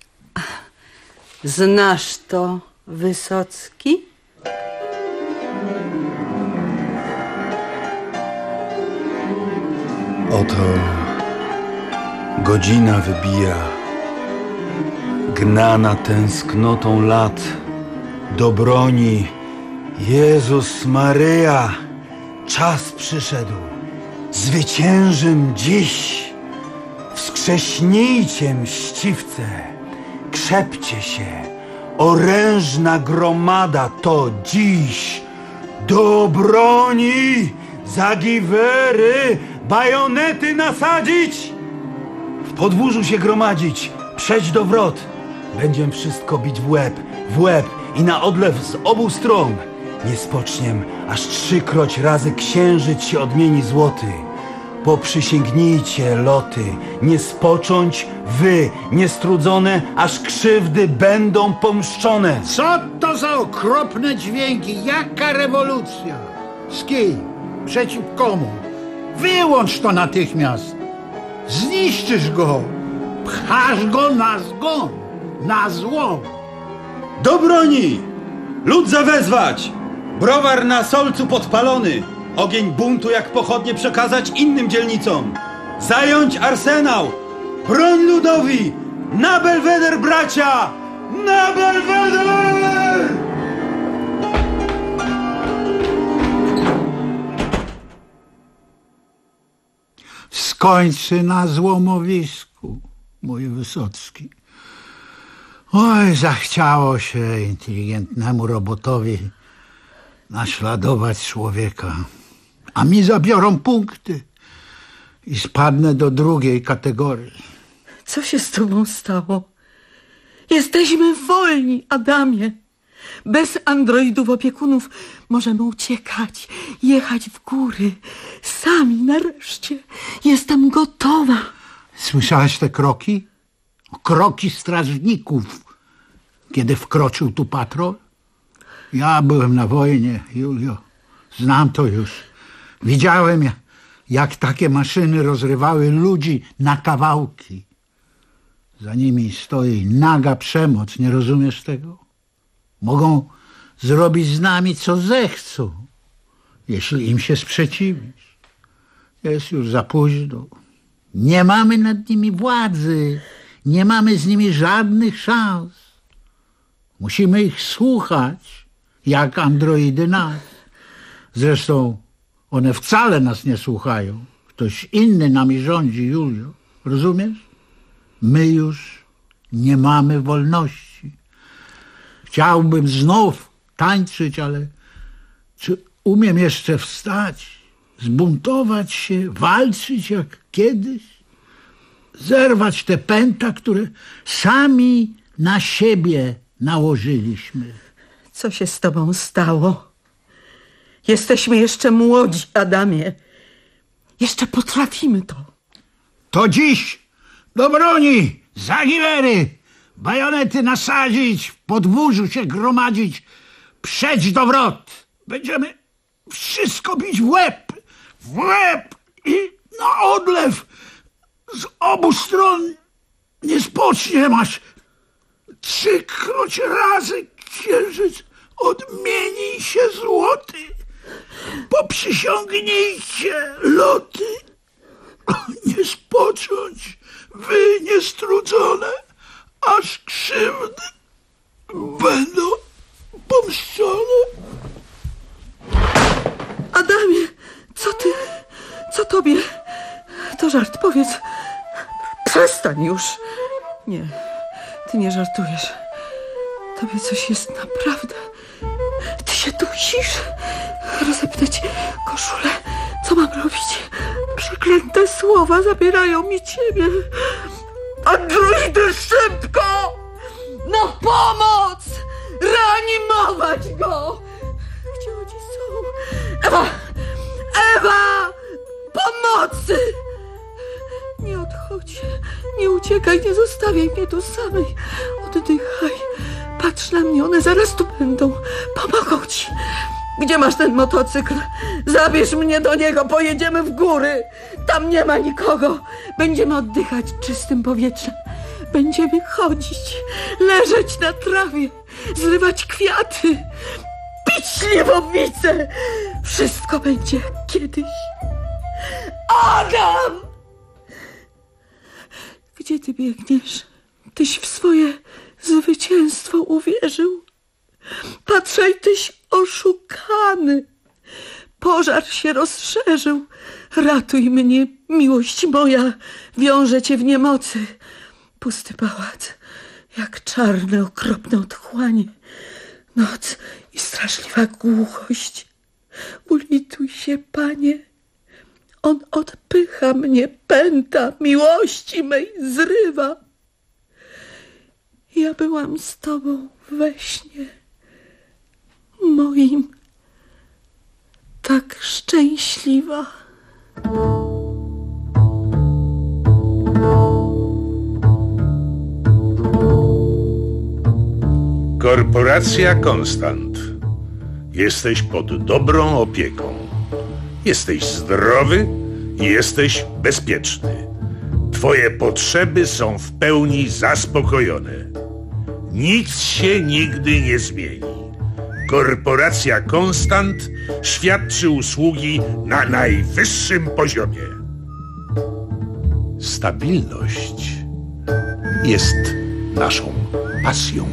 [SPEAKER 4] Znasz to, Wysocki?
[SPEAKER 3] Oto godzina wybija, gnana tęsknotą lat, do broni. Jezus Maryja, czas przyszedł, zwyciężym dziś. Wskrześnijcie, mściwce, krzepcie się, orężna gromada to dziś. Do broni, za giwery, bajonety nasadzić, w podwórzu się gromadzić, przejść do wrot. Będziem wszystko bić w łeb, w łeb i na odlew z obu stron. Nie spoczniem, aż trzykroć razy księżyc się odmieni złoty. Poprzysięgnijcie, loty, nie spocząć wy, niestrudzone, aż krzywdy będą pomszczone.
[SPEAKER 1] Co to za okropne dźwięki? Jaka rewolucja? Z kim? Przeciw komu? Wyłącz to natychmiast. Zniszczysz go. Pchasz go na zgon. Na zło.
[SPEAKER 3] Do broni! Lud zawezwać! Browar na solcu podpalony! Ogień buntu jak pochodnie przekazać innym dzielnicom! Zająć arsenał! Broń ludowi! Na Belweder, bracia! Na Belweder!
[SPEAKER 1] Skończy na złomowisku, mój Wysocki. Oj, zachciało się inteligentnemu robotowi naśladować człowieka. A mi zabiorą punkty i spadnę do drugiej kategorii.
[SPEAKER 4] Co się z tobą stało? Jesteśmy wolni, Adamie. Bez androidów opiekunów możemy uciekać, jechać w góry. Sami nareszcie. Jestem gotowa.
[SPEAKER 1] Słyszałaś te kroki? Kroki strażników, kiedy wkroczył tu patrol? Ja byłem na wojnie, Julio. Znam to już. Widziałem, jak takie maszyny rozrywały ludzi na kawałki. Za nimi stoi naga przemoc, nie rozumiesz tego? Mogą zrobić z nami, co zechcą, jeśli im się sprzeciwisz. Jest już za późno. Nie mamy nad nimi władzy. Nie mamy z nimi żadnych szans. Musimy ich słuchać, jak androidy nas. Zresztą one wcale nas nie słuchają. Ktoś inny nami rządzi, Julio. Rozumiesz? My już nie mamy wolności. Chciałbym znów tańczyć, ale czy umiem jeszcze wstać, zbuntować się, walczyć jak kiedyś? Zerwać te pęta, które sami na siebie nałożyliśmy.
[SPEAKER 4] Co się z tobą stało? Jesteśmy jeszcze młodzi, Adamie. Jeszcze potrafimy to.
[SPEAKER 1] To dziś do broni, za giwery, bajonety nasadzić, w podwórzu się gromadzić, przeć do wrot. Będziemy wszystko bić w łeb, w łeb i na odlew. Z obu stron nie spocznie, masz trzykroć razy księżyc odmieni się złoty. Poprzysiągnijcie, loty, nie spocząć, wy niestrudzone, aż krzywdy będą pomszczone.
[SPEAKER 4] Adamie, co ty, co tobie? To żart, powiedz. Przestań już. Nie, ty nie żartujesz. Tobie coś jest naprawdę. Ty się dusisz? Rozepnę ci koszulę. Co mam robić? Przeklęte słowa zabierają mi ciebie. Androidy, szybko! Na pomoc! Reanimować go! Gdzie oni są? Ewa! Ewa! Pomocy! Nie odchodź, nie uciekaj, nie zostawiaj mnie tu samej. Oddychaj, patrz na mnie, one zaraz tu będą. Pomogą ci. Gdzie masz ten motocykl? Zabierz mnie do niego, pojedziemy w góry. Tam nie ma nikogo. Będziemy oddychać czystym powietrzem. Będziemy chodzić, leżeć na trawie, zrywać kwiaty, pić śliwowicę. Wszystko będzie jak kiedyś. Adam! Gdzie ty biegniesz? Tyś w swoje zwycięstwo uwierzył? Patrzaj, tyś oszukany. Pożar się rozszerzył. Ratuj mnie, miłość moja, wiąże cię w niemocy. Pusty pałac, jak czarne, okropne otchłanie. Noc i straszliwa głuchość. Ulituj się, Panie. On odpycha mnie, pęta, miłości mej zrywa. Ja byłam z tobą we śnie moim tak szczęśliwa.
[SPEAKER 6] Korporacja Konstant. Jesteś pod dobrą opieką. Jesteś zdrowy i jesteś bezpieczny. Twoje potrzeby są w pełni zaspokojone. Nic się nigdy nie zmieni. Korporacja Konstant świadczy usługi na najwyższym poziomie. Stabilność jest naszą pasją.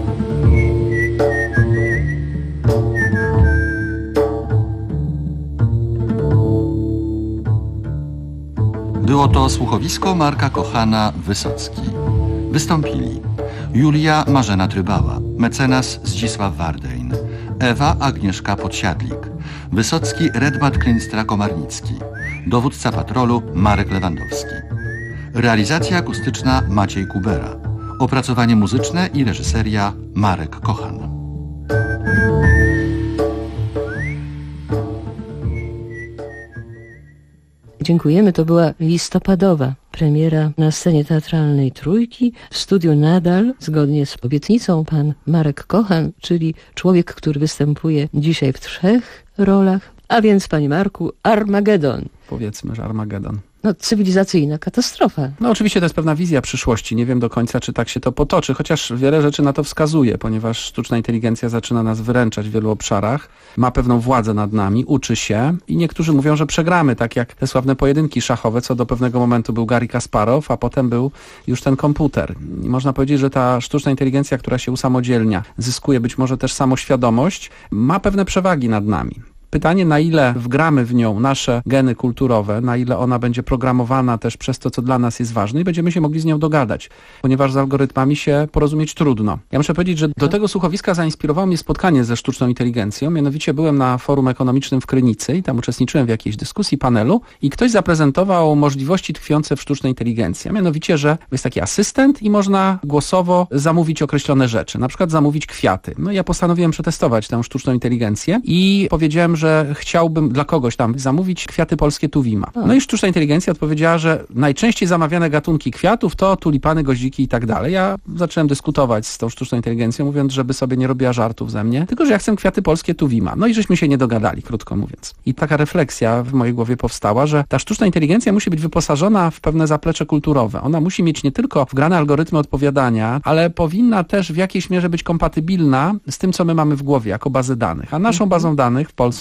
[SPEAKER 7] Było to słuchowisko Marka Kochana Wysocki. Wystąpili Julia Marzena Trybała, mecenas Zdzisław Wardejn, Ewa Agnieszka Podsiadlik, Wysocki Redbart Klynstra-Komarnicki, dowódca patrolu Marek Lewandowski. Realizacja akustyczna Maciej Kubera. Opracowanie muzyczne i reżyseria Marek Kochan.
[SPEAKER 21] Dziękujemy. To była listopadowa premiera na scenie teatralnej Trójki. W studiu nadal, zgodnie z obietnicą, pan Marek Kochan, czyli człowiek, który występuje dzisiaj w trzech rolach. A więc, panie Marku, Armagedon.
[SPEAKER 22] Powiedzmy, że Armagedon.
[SPEAKER 21] No, cywilizacyjna katastrofa.
[SPEAKER 22] No oczywiście to jest pewna wizja przyszłości. Nie wiem do końca, czy tak się to potoczy, chociaż wiele rzeczy na to wskazuje, ponieważ sztuczna inteligencja zaczyna nas wyręczać w wielu obszarach. Ma pewną władzę nad nami, uczy się i niektórzy mówią, że przegramy, tak jak te sławne pojedynki szachowe, co do pewnego momentu był Garry Kasparow, a potem był już ten komputer. I można powiedzieć, że ta sztuczna inteligencja, która się usamodzielnia, zyskuje być może też samoświadomość, ma pewne przewagi nad nami. Pytanie, na ile wgramy w nią nasze geny kulturowe, na ile ona będzie programowana też przez to, co dla nas jest ważne i będziemy się mogli z nią dogadać, ponieważ z algorytmami się porozumieć trudno. Ja muszę powiedzieć, że do tego słuchowiska zainspirowało mnie spotkanie ze sztuczną inteligencją. Mianowicie byłem na forum ekonomicznym w Krynicy i tam uczestniczyłem w jakiejś dyskusji, panelu i ktoś zaprezentował możliwości tkwiące w sztucznej inteligencji. A mianowicie, że jest taki asystent i można głosowo zamówić określone rzeczy, na przykład zamówić kwiaty. No i ja postanowiłem przetestować tę sztuczną inteligencję i powiedziałem, że chciałbym dla kogoś tam zamówić kwiaty polskie Tuwima. No i sztuczna inteligencja odpowiedziała, że najczęściej zamawiane gatunki kwiatów to tulipany, goździki i tak dalej. Ja zacząłem dyskutować z tą sztuczną inteligencją, mówiąc, żeby sobie nie robiła żartów ze mnie, tylko że ja chcę kwiaty polskie Tuwima. No i żeśmy się nie dogadali, krótko mówiąc. I taka refleksja w mojej głowie powstała, że ta sztuczna inteligencja musi być wyposażona w pewne zaplecze kulturowe. Ona musi mieć nie tylko wgrane algorytmy odpowiadania, ale powinna też w jakiejś mierze być kompatybilna z tym, co my mamy w głowie jako bazę danych. A naszą bazą danych w Polsce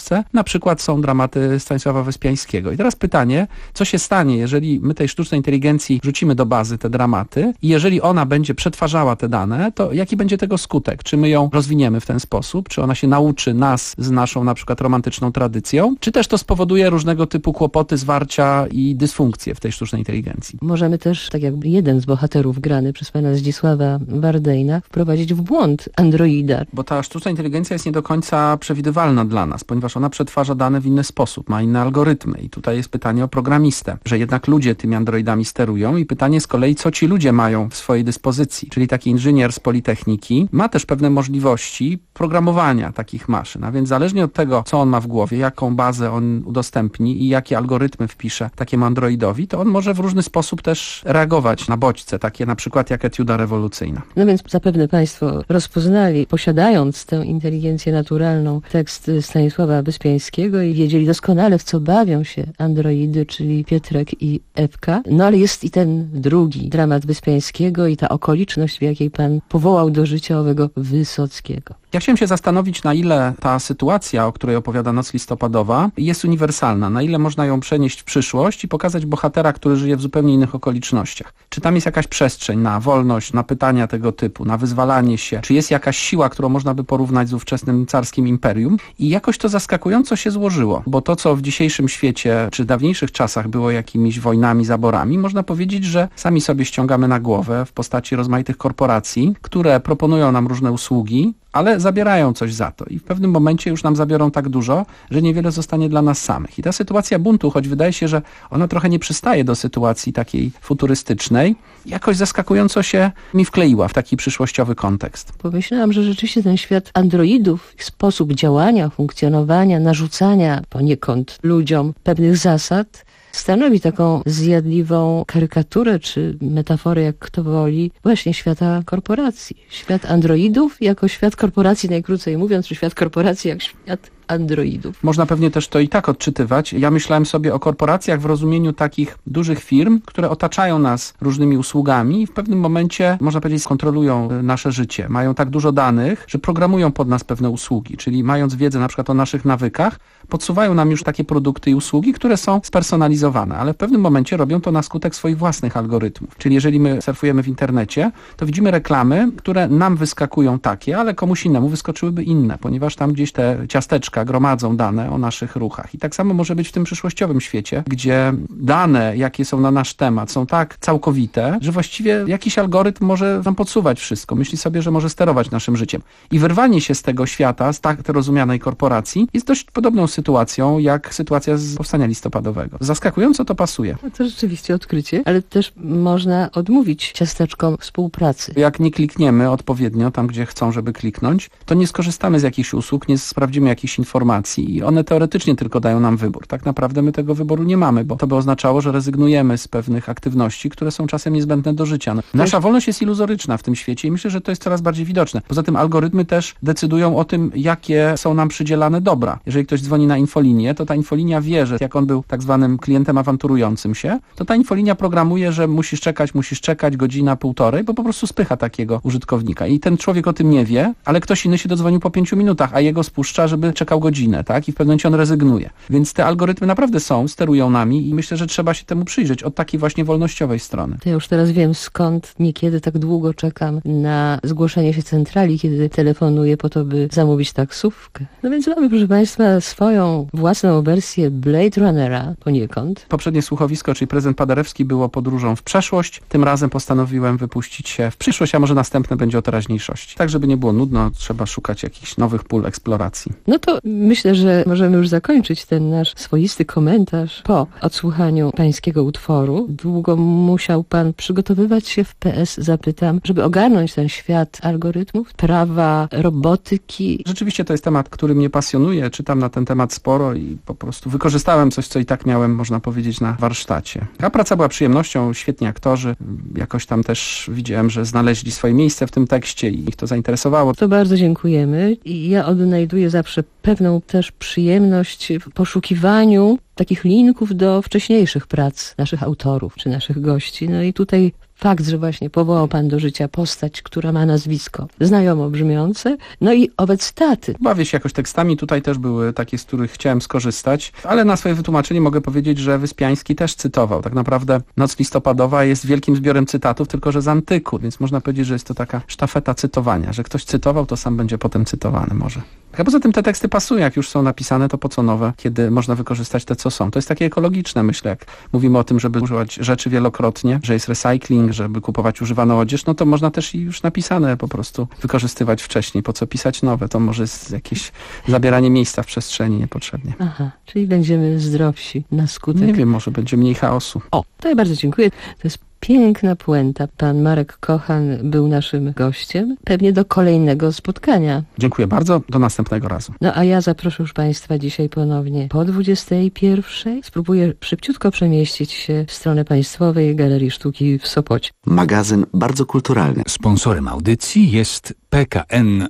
[SPEAKER 22] Polsce, na przykład są dramaty Stanisława Wyspiańskiego. I teraz pytanie, co się stanie, jeżeli my tej sztucznej inteligencji wrzucimy do bazy te dramaty i jeżeli ona będzie przetwarzała te dane, to jaki będzie tego skutek? Czy my ją rozwiniemy w ten sposób? Czy ona się nauczy nas z naszą na przykład romantyczną tradycją? Czy też to spowoduje różnego typu kłopoty, zwarcia i dysfunkcje w tej sztucznej inteligencji?
[SPEAKER 21] Możemy też, tak jak jeden z bohaterów grany przez pana Zdzisława Wardejna, wprowadzić w błąd androida.
[SPEAKER 22] Bo ta sztuczna inteligencja jest nie do końca przewidywalna dla nas, ponieważ ona przetwarza dane w inny sposób, ma inne algorytmy i tutaj jest pytanie o programistę, że jednak ludzie tymi androidami sterują i pytanie z kolei, co ci ludzie mają w swojej dyspozycji, czyli taki inżynier z Politechniki ma też pewne możliwości programowania takich maszyn, a więc zależnie od tego, co on ma w głowie, jaką bazę on udostępni i jakie algorytmy wpisze takiemu androidowi, to on może w różny sposób też reagować na bodźce, takie na przykład jak etiuda rewolucyjna.
[SPEAKER 21] No więc zapewne państwo rozpoznali, posiadając tę inteligencję naturalną, tekst Stanisława Wyspiańskiego i wiedzieli doskonale, w co bawią się androidy, czyli Pietrek i Ewka. No ale jest i ten drugi dramat Wyspiańskiego i ta okoliczność, w jakiej pan powołał do życia owego Wysockiego.
[SPEAKER 22] Ja chciałem się zastanowić, na ile ta sytuacja, o której opowiada Noc listopadowa, jest uniwersalna, na ile można ją przenieść w przyszłość i pokazać bohatera, który żyje w zupełnie innych okolicznościach. Czy tam jest jakaś przestrzeń na wolność, na pytania tego typu, na wyzwalanie się, czy jest jakaś siła, którą można by porównać z ówczesnym carskim imperium i jakoś to zaskakująco się złożyło, bo to, co w dzisiejszym świecie, czy dawniejszych czasach było jakimiś wojnami, zaborami, można powiedzieć, że sami sobie ściągamy na głowę w postaci rozmaitych korporacji, które proponują nam różne usługi, ale zabierają coś za to i w pewnym momencie już nam zabiorą tak dużo, że niewiele zostanie dla nas samych. I ta sytuacja buntu, choć wydaje się, że ona trochę nie przystaje do sytuacji takiej futurystycznej, jakoś zaskakująco się mi wkleiła w taki przyszłościowy kontekst.
[SPEAKER 21] Pomyślałam, że rzeczywiście ten świat androidów, sposób działania, funkcjonowania, narzucania poniekąd ludziom pewnych zasad, stanowi taką zjadliwą karykaturę czy metaforę, jak kto woli, właśnie świata korporacji. Świat androidów jako świat korporacji, najkrócej mówiąc, czy świat korporacji jak świat androidów.
[SPEAKER 22] Można pewnie też to i tak odczytywać. Ja myślałem sobie o korporacjach w rozumieniu takich dużych firm, które otaczają nas różnymi usługami i w pewnym momencie, można powiedzieć, kontrolują nasze życie. Mają tak dużo danych, że programują pod nas pewne usługi, czyli mając wiedzę na przykład o naszych nawykach, podsuwają nam już takie produkty i usługi, które są spersonalizowane, ale w pewnym momencie robią to na skutek swoich własnych algorytmów. Czyli jeżeli my surfujemy w internecie, to widzimy reklamy, które nam wyskakują takie, ale komuś innemu wyskoczyłyby inne, ponieważ tam gdzieś te ciasteczka gromadzą dane o naszych ruchach. I tak samo może być w tym przyszłościowym świecie, gdzie dane, jakie są na nasz temat, są tak całkowite, że właściwie jakiś algorytm może nam podsuwać wszystko. Myśli sobie, że może sterować naszym życiem. I wyrwanie się z tego świata, z tak rozumianej korporacji, jest dość podobną sytuacją, jak sytuacja z powstania listopadowego. Zaskakująco to pasuje.
[SPEAKER 21] No to rzeczywiście odkrycie, ale też można odmówić ciasteczkom współpracy.
[SPEAKER 22] Jak nie klikniemy odpowiednio tam, gdzie chcą, żeby kliknąć, to nie skorzystamy z jakichś usług, nie sprawdzimy jakichś informacji i one teoretycznie tylko dają nam wybór. Tak naprawdę my tego wyboru nie mamy, bo to by oznaczało, że rezygnujemy z pewnych aktywności, które są czasem niezbędne do życia. No, nasza wolność jest iluzoryczna w tym świecie i myślę, że to jest coraz bardziej widoczne. Poza tym algorytmy też decydują o tym, jakie są nam przydzielane dobra. Jeżeli ktoś dzwoni na infolinię, to ta infolinia wie, że jak on był tak zwanym klientem awanturującym się, to ta infolinia programuje, że musisz czekać, musisz czekać godzina, półtorej, bo po prostu spycha takiego użytkownika. I ten człowiek o tym nie wie, ale ktoś inny się dodzwonił po pięciu minutach, a jego spuszcza, żeby czekał godzinę, tak? I w pewnym momencie on rezygnuje. Więc te algorytmy naprawdę są, sterują nami i myślę, że trzeba się temu przyjrzeć od takiej właśnie wolnościowej strony.
[SPEAKER 21] To ja już teraz wiem, skąd niekiedy tak długo czekam na zgłoszenie się centrali, kiedy telefonuję po to, by zamówić taksówkę. No więc mamy, proszę Państwa, swoją własną wersję Blade Runnera poniekąd.
[SPEAKER 22] Poprzednie słuchowisko, czyli prezydent Paderewski, było podróżą w przeszłość. Tym razem postanowiłem wypuścić się w przyszłość, a może następne będzie o teraźniejszości. Tak, żeby nie było nudno, trzeba szukać jakichś nowych pól eksploracji.
[SPEAKER 21] No to myślę, że możemy już zakończyć ten nasz swoisty komentarz po odsłuchaniu pańskiego utworu. Długo musiał pan przygotowywać się w P S, zapytam, żeby ogarnąć ten świat algorytmów, prawa, robotyki.
[SPEAKER 22] Rzeczywiście to jest temat, który mnie pasjonuje. Czytam na ten temat sporo i po prostu wykorzystałem coś, co i tak miałem, można powiedzieć, na warsztacie. A praca była przyjemnością, świetni aktorzy. Jakoś tam też widziałem, że znaleźli swoje miejsce w tym tekście i ich to zainteresowało.
[SPEAKER 21] To bardzo dziękujemy. I ja odnajduję zawsze pewną też przyjemność w poszukiwaniu takich linków do wcześniejszych prac naszych autorów czy naszych gości. No i tutaj Fakt, że właśnie powołał pan do życia postać, która ma nazwisko znajomo brzmiące, no i owe cytaty.
[SPEAKER 22] Bawię się jakoś tekstami, tutaj też były takie, z których chciałem skorzystać, ale na swoje wytłumaczenie mogę powiedzieć, że Wyspiański też cytował. Tak naprawdę Noc listopadowa jest wielkim zbiorem cytatów, tylko że z antyku, więc można powiedzieć, że jest to taka sztafeta cytowania, że ktoś cytował, to sam będzie potem cytowany może. A poza tym te teksty pasują, jak już są napisane, to po co nowe, kiedy można wykorzystać te, co są. To jest takie ekologiczne, myślę, jak mówimy o tym, żeby używać rzeczy wielokrotnie, że jest recycling, żeby kupować używaną odzież, no to można też i już napisane po prostu wykorzystywać wcześniej. Po co pisać nowe? To może jest jakieś zabieranie miejsca w przestrzeni niepotrzebnie.
[SPEAKER 21] Aha, czyli będziemy zdrowsi na skutek.
[SPEAKER 22] Nie wiem, może będzie mniej chaosu.
[SPEAKER 21] O, to ja bardzo dziękuję. To jest piękna puenta. Pan Marek Kochan był naszym gościem. Pewnie do kolejnego spotkania.
[SPEAKER 22] Dziękuję bardzo. Do następnego razu.
[SPEAKER 21] No a ja zaproszę już Państwa dzisiaj ponownie po dwudziestej pierwszej. Spróbuję szybciutko przemieścić się w stronę Państwowej Galerii Sztuki w Sopocie.
[SPEAKER 8] Magazyn bardzo kulturalny.
[SPEAKER 20] Sponsorem audycji jest P K N